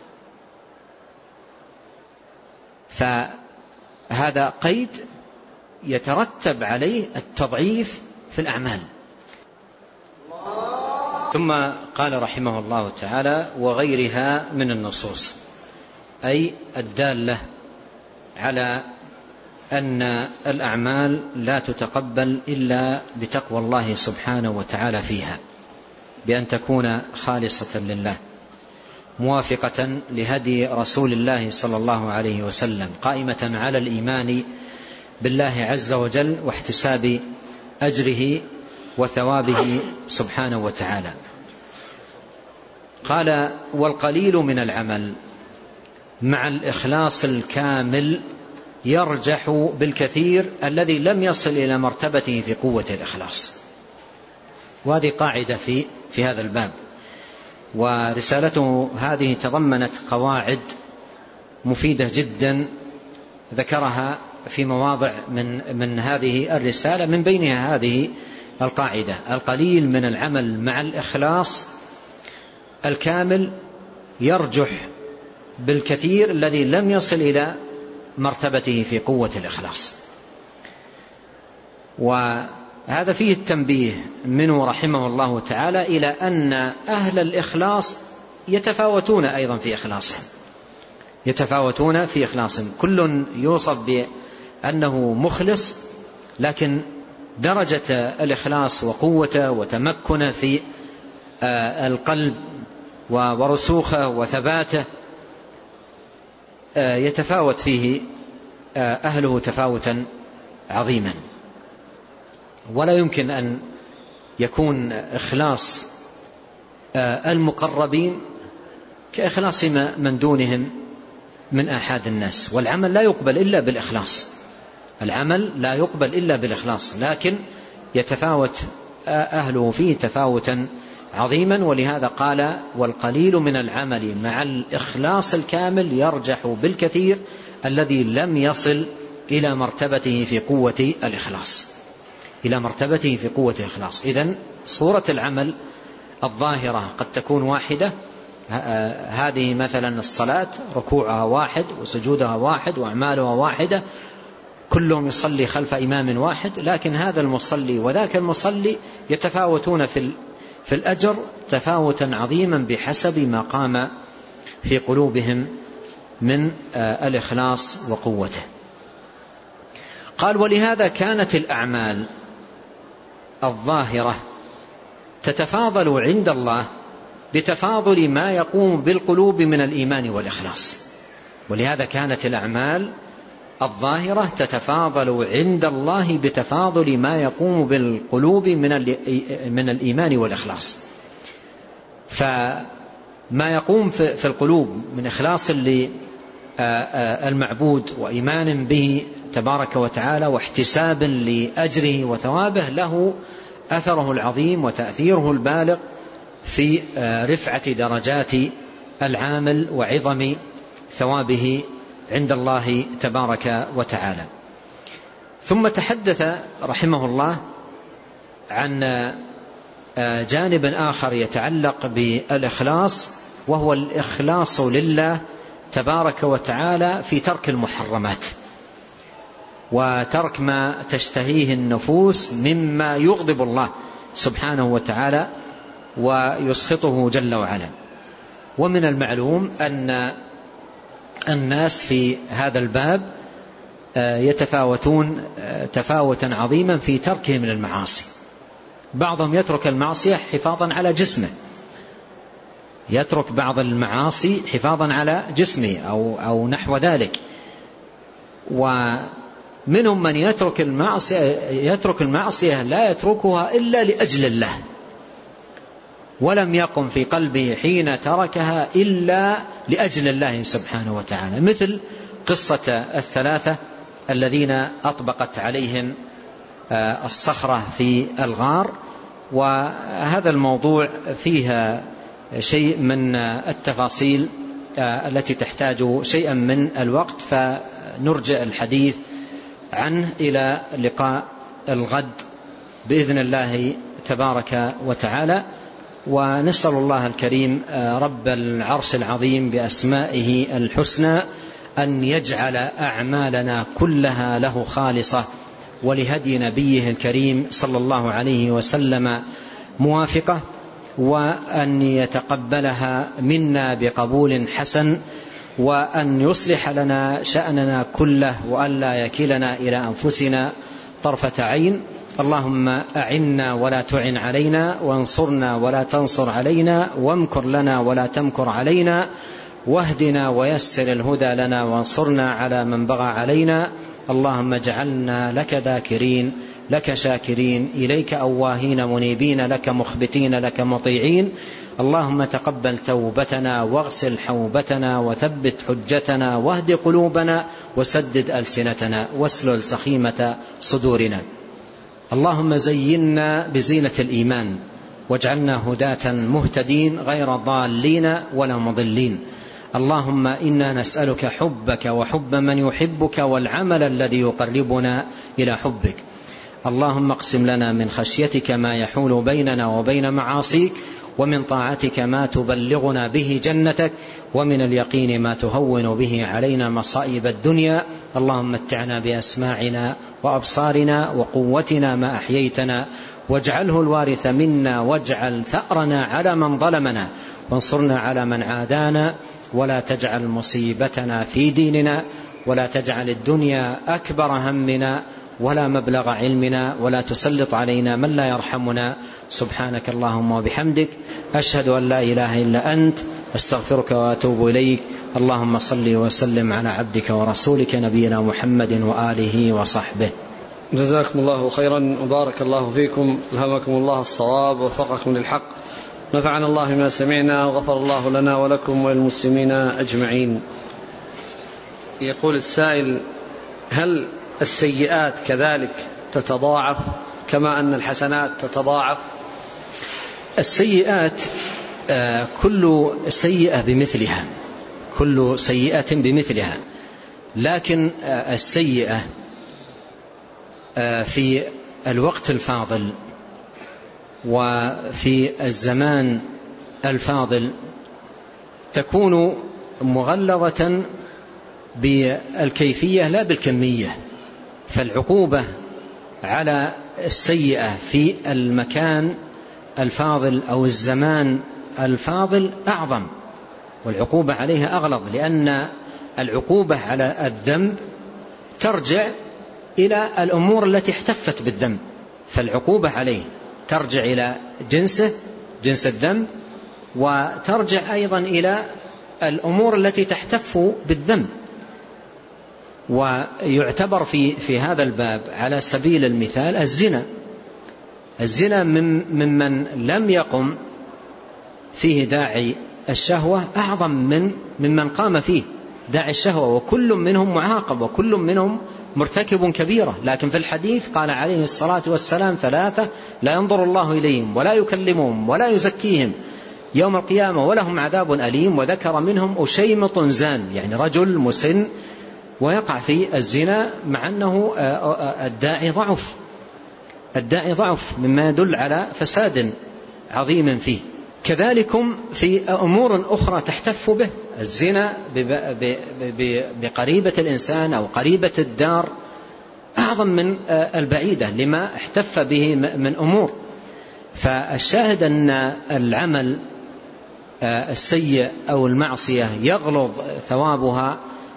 فهذا قيد يترتب عليه التضعيف في الأعمال. ثم قال رحمه الله تعالى: وغيرها من النصوص، أي الدالة على أن الأعمال لا تتقبل إلا بتقوى الله سبحانه وتعالى فيها، بأن تكون خالصة لله، موافقة لهدي رسول الله صلى الله عليه وسلم، قائمة على الإيمان بالله عز وجل واحتساب أجره وثوابه سبحانه وتعالى. قال: والقليل من العمل مع الإخلاص الكامل يرجح بالكثير الذي لم يصل إلى مرتبته في قوة الإخلاص. وهذه قاعدة في هذا الباب، ورسالته هذه تضمنت قواعد مفيدة جدا ذكرها في مواضع من هذه الرسالة، من بينها هذه القاعدة: القليل من العمل مع الإخلاص الكامل يرجح بالكثير الذي لم يصل إلى مرتبته في قوة الإخلاص. وهذا فيه التنبيه منه رحمه الله تعالى إلى أن أهل الإخلاص يتفاوتون أيضا في إخلاصهم، يتفاوتون في إخلاصهم، كل يوصف بأنه مخلص، لكن درجة الإخلاص وقوته وتمكنه في القلب ورسوخه وثباته يتفاوت فيه أهله تفاوتا عظيما. ولا يمكن أن يكون إخلاص المقربين كإخلاص من دونهم من آحاد الناس. والعمل لا يقبل إلا بالإخلاص، العمل لا يقبل إلا بالإخلاص، لكن يتفاوت أهله فيه تفاوتا عظيما. ولهذا قال: والقليل من العمل مع الإخلاص الكامل يرجح بالكثير الذي لم يصل إلى مرتبته في قوة الإخلاص، إلى مرتبته في قوة الإخلاص. إذن صورة العمل الظاهرة قد تكون واحدة، هذه مثلا الصلاة ركوعها واحد وسجودها واحد وأعمالها واحدة، كلهم يصلي خلف إمام واحد، لكن هذا المصلي وذاك المصلي يتفاوتون في الأجر تفاوتا عظيما بحسب ما قام في قلوبهم من الإخلاص وقوته. قال: ولهذا كانت الأعمال الظاهرة تتفاضل عند الله بتفاضل ما يقوم بالقلوب من الإيمان والإخلاص. ولهذا كانت الأعمال الظاهرة تتفاضل عند الله بتفاضل ما يقوم بالقلوب من الإيمان والإخلاص. فما يقوم في القلوب من إخلاص للمعبود وإيمان به تبارك وتعالى واحتساب لأجره وثوابه له أثره العظيم وتأثيره البالغ في رفعة درجات العامل وعظم ثوابه عند الله تبارك وتعالى. ثم تحدث رحمه الله عن جانب آخر يتعلق بالإخلاص، وهو الإخلاص لله تبارك وتعالى في ترك المحرمات وترك ما تشتهيه النفوس مما يغضب الله سبحانه وتعالى ويسخطه جل وعلا. ومن المعلوم أن الناس في هذا الباب يتفاوتون تفاوتا عظيما في تركهم للمعاصي. بعضهم يترك المعصية حفاظا على جسمه، يترك بعض المعاصي حفاظا على جسمه أو نحو ذلك. ومنهم من يترك المعصية لا يتركها إلا لأجل الله، ولم يقم في قلبه حين تركها إلا لأجل الله سبحانه وتعالى، مثل قصة الثلاثة الذين أطبقت عليهم الصخرة في الغار. وهذا الموضوع فيها شيء من التفاصيل التي تحتاج شيئا من الوقت، فنرجع الحديث عنه إلى لقاء الغد بإذن الله تبارك وتعالى. ونسأل الله الكريم رب العرش العظيم بأسمائه الحسنى أن يجعل أعمالنا كلها له خالصة ولهدي نبيه الكريم صلى الله عليه وسلم موافقة، وأن يتقبلها منا بقبول حسن، وأن يصلح لنا شأننا كله، وأن لا يكلنا إلى أنفسنا طرفة عين. اللهم أعنا ولا تعن علينا، وانصرنا ولا تنصر علينا، وامكر لنا ولا تمكر علينا، واهدنا ويسر الهدى لنا، وانصرنا على من بغى علينا. اللهم اجعلنا لك ذاكرين، لك شاكرين، إليك أواهين منيبين، لك مخبتين، لك مطيعين. اللهم تقبل توبتنا، واغسل حوبتنا، وثبت حجتنا، واهد قلوبنا، وسدد ألسنتنا، واسلل سخيمة صدورنا. اللهم زينا بزينة الإيمان، واجعلنا هداة مهتدين غير ضالين ولا مضلين. اللهم إنا نسألك حبك وحب من يحبك، والعمل الذي يقربنا إلى حبك. اللهم اقسم لنا من خشيتك ما يحول بيننا وبين معاصيك، ومن طاعتك ما تبلغنا به جنتك، ومن اليقين ما تهون به علينا مصائب الدنيا. اللهم متعنا بأسماعنا وأبصارنا وقوتنا ما أحييتنا، واجعله الوارث منا، واجعل ثأرنا على من ظلمنا، وانصرنا على من عادانا، ولا تجعل مصيبتنا في ديننا، ولا تجعل الدنيا أكبر همنا ولا مبلغ علمنا، ولا تسلط علينا من لا يرحمنا. سبحانك اللهم وبحمدك، أشهد أن لا إله إلا أنت، أستغفرك وأتوب إليك. اللهم صل وسلم على عبدك ورسولك نبينا محمد وآله وصحبه. جزاكم الله خيرا وبارك الله فيكم، ألهمكم الله الصواب ووفقكم للحق، نفعنا الله ما سمعنا، وغفر الله لنا ولكم وللمسلمين أجمعين. يقول السائل: هل السيئات كذلك تتضاعف كما أن الحسنات تتضاعف؟ السيئات كل سيئة بمثلها، كل سيئة بمثلها، لكن السيئة في الوقت الفاضل وفي الزمان الفاضل تكون مغلظة بالكيفية لا بالكمية. فالعقوبة على السيئة في المكان الفاضل أو الزمان الفاضل أعظم، والعقوبة عليها أغلظ، لأن العقوبة على الذنب ترجع إلى الأمور التي احتفت بالذنب، فالعقوبة عليه ترجع إلى جنسه، جنس الذنب، وترجع أيضا إلى الأمور التي تحتف بالذنب. ويعتبر في هذا الباب على سبيل المثال الزنا ممن لم يقم فيه داعي الشهوة أعظم ممن قام فيه داعي الشهوة، وكل منهم معاقب، وكل منهم مرتكب كبيرة. لكن في الحديث قال عليه الصلاة والسلام: ثلاثة لا ينظر الله إليهم ولا يكلمهم ولا يزكيهم يوم القيامة ولهم عذاب أليم. وذكر منهم أشيمط زان، يعني رجل مسن ويقع في الزنا مع أنه الداعي ضعف، مما يدل على فساد عظيم فيه. كذلكم في أمور أخرى تحتف به، الزنا بقريبة الإنسان أو قريبة الدار أعظم من البعيدة لما احتف به من أمور. فالشاهد أن العمل السيء أو المعصية يغلظ ثوابها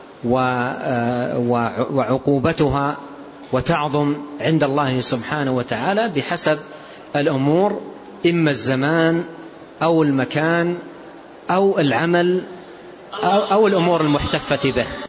وعقوبتها وتعظم عند الله سبحانه وتعالى بحسب الأمور، إما الزمان أو المكان أو العمل أو الأمور المحتفة به.